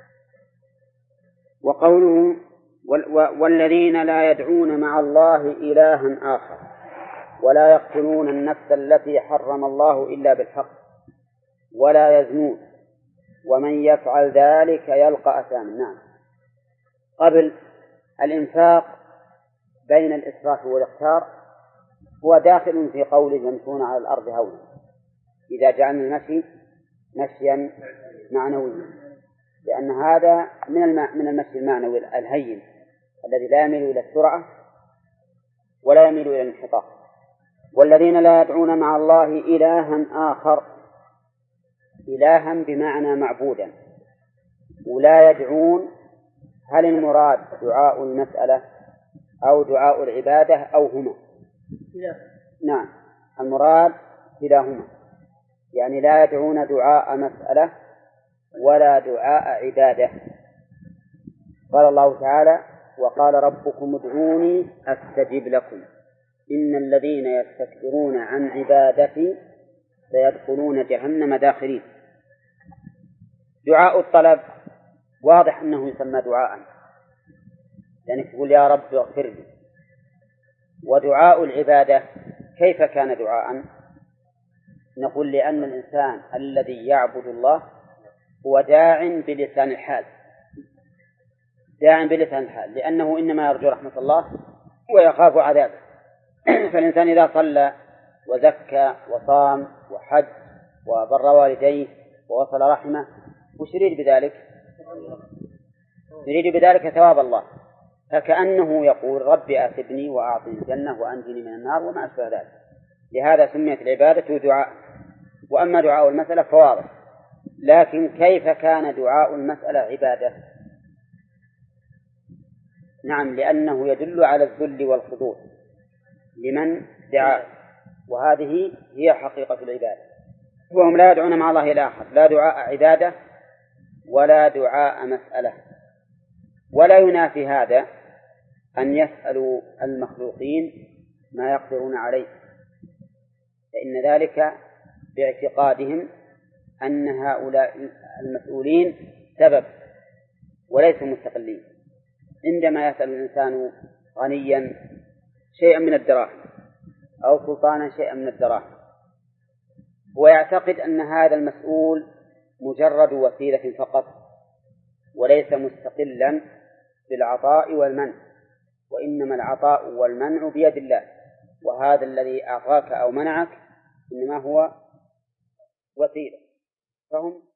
وقوله والذين لا يدعون مع الله إلها آخر ولا يقتلون النفس التي حرم الله إلا بالحق ولا يزنون ومن يفعل ذلك يلقى أثاما. نعم، قبل الإنفاق بين الإسراف والاقتار هو داخل في قوله يمشون على الأرض هونا، إذا جعلنا المشي مشيا معنويا، لأن هذا من المشي المعنوي الهين الذي لا يميل إلى السرعة ولا يميل إلى الانحطاط. والذين لا يدعون مع الله إلها آخر، إلها بمعنى معبودا، ولا يدعون، هل المراد دعاء المسألة أو دعاء العبادة أو هما؟ نعم، المراد كلاهما، يعني لا يدعون دعاء مسألة ولا دعاء عبادة. قال الله تعالى وقال ربكم ادعوني أستجب لكم إن الذين يستكبرون عن عبادتي سيدخلون جهنم داخرين. دعاء الطلب واضح أنه يسمى دعاء، يعني تقول يا رب اغفر لي. ودعاء العبادة كيف كان دعاء؟ نقول لأن الإنسان الذي يعبد الله هو داع بلسان الحال، لأنه إنما يرجو رحمة الله ويخاف عذابه. فالإنسان إذا صلى وزكى وصام وحج وبر والديه ووصل رحمه وش يريد بذلك؟ يريد بذلك ثواب الله، فكأنه يقول ربي آتبني وأعطني الجنة وأنجني من النار وما أشبه ذلك. لهذا سميت العبادة دعاء. وأما دعاء المسألة فواضح، لكن كيف كان دعاء المسألة عبادة؟ نعم، لأنه يدل على الذل والخضوع لمن دعا، وهذه هي حقيقة العبادة. وهم لا يدعون مع الله إلى آخر، لا دعاء عبادة ولا دعاء مسألة. ولا ينافي هذا أن يسألوا المخلوقين ما يقدرون عليه، فإن ذلك باعتقادهم أن هؤلاء المسؤولين سبب وليسوا مستقلين. عندما يسأل الإنسان غنيا شيئا من الدراهم أو سلطانا شيئا من الدراهم هو يعتقد أن هذا المسؤول مجرد وسيلة فقط وليس مستقلا بالعطاء والمنع، وإنما العطاء والمنع بيد الله، وهذا الذي أعطاك أو منعك إنما هو وسيلة. فهم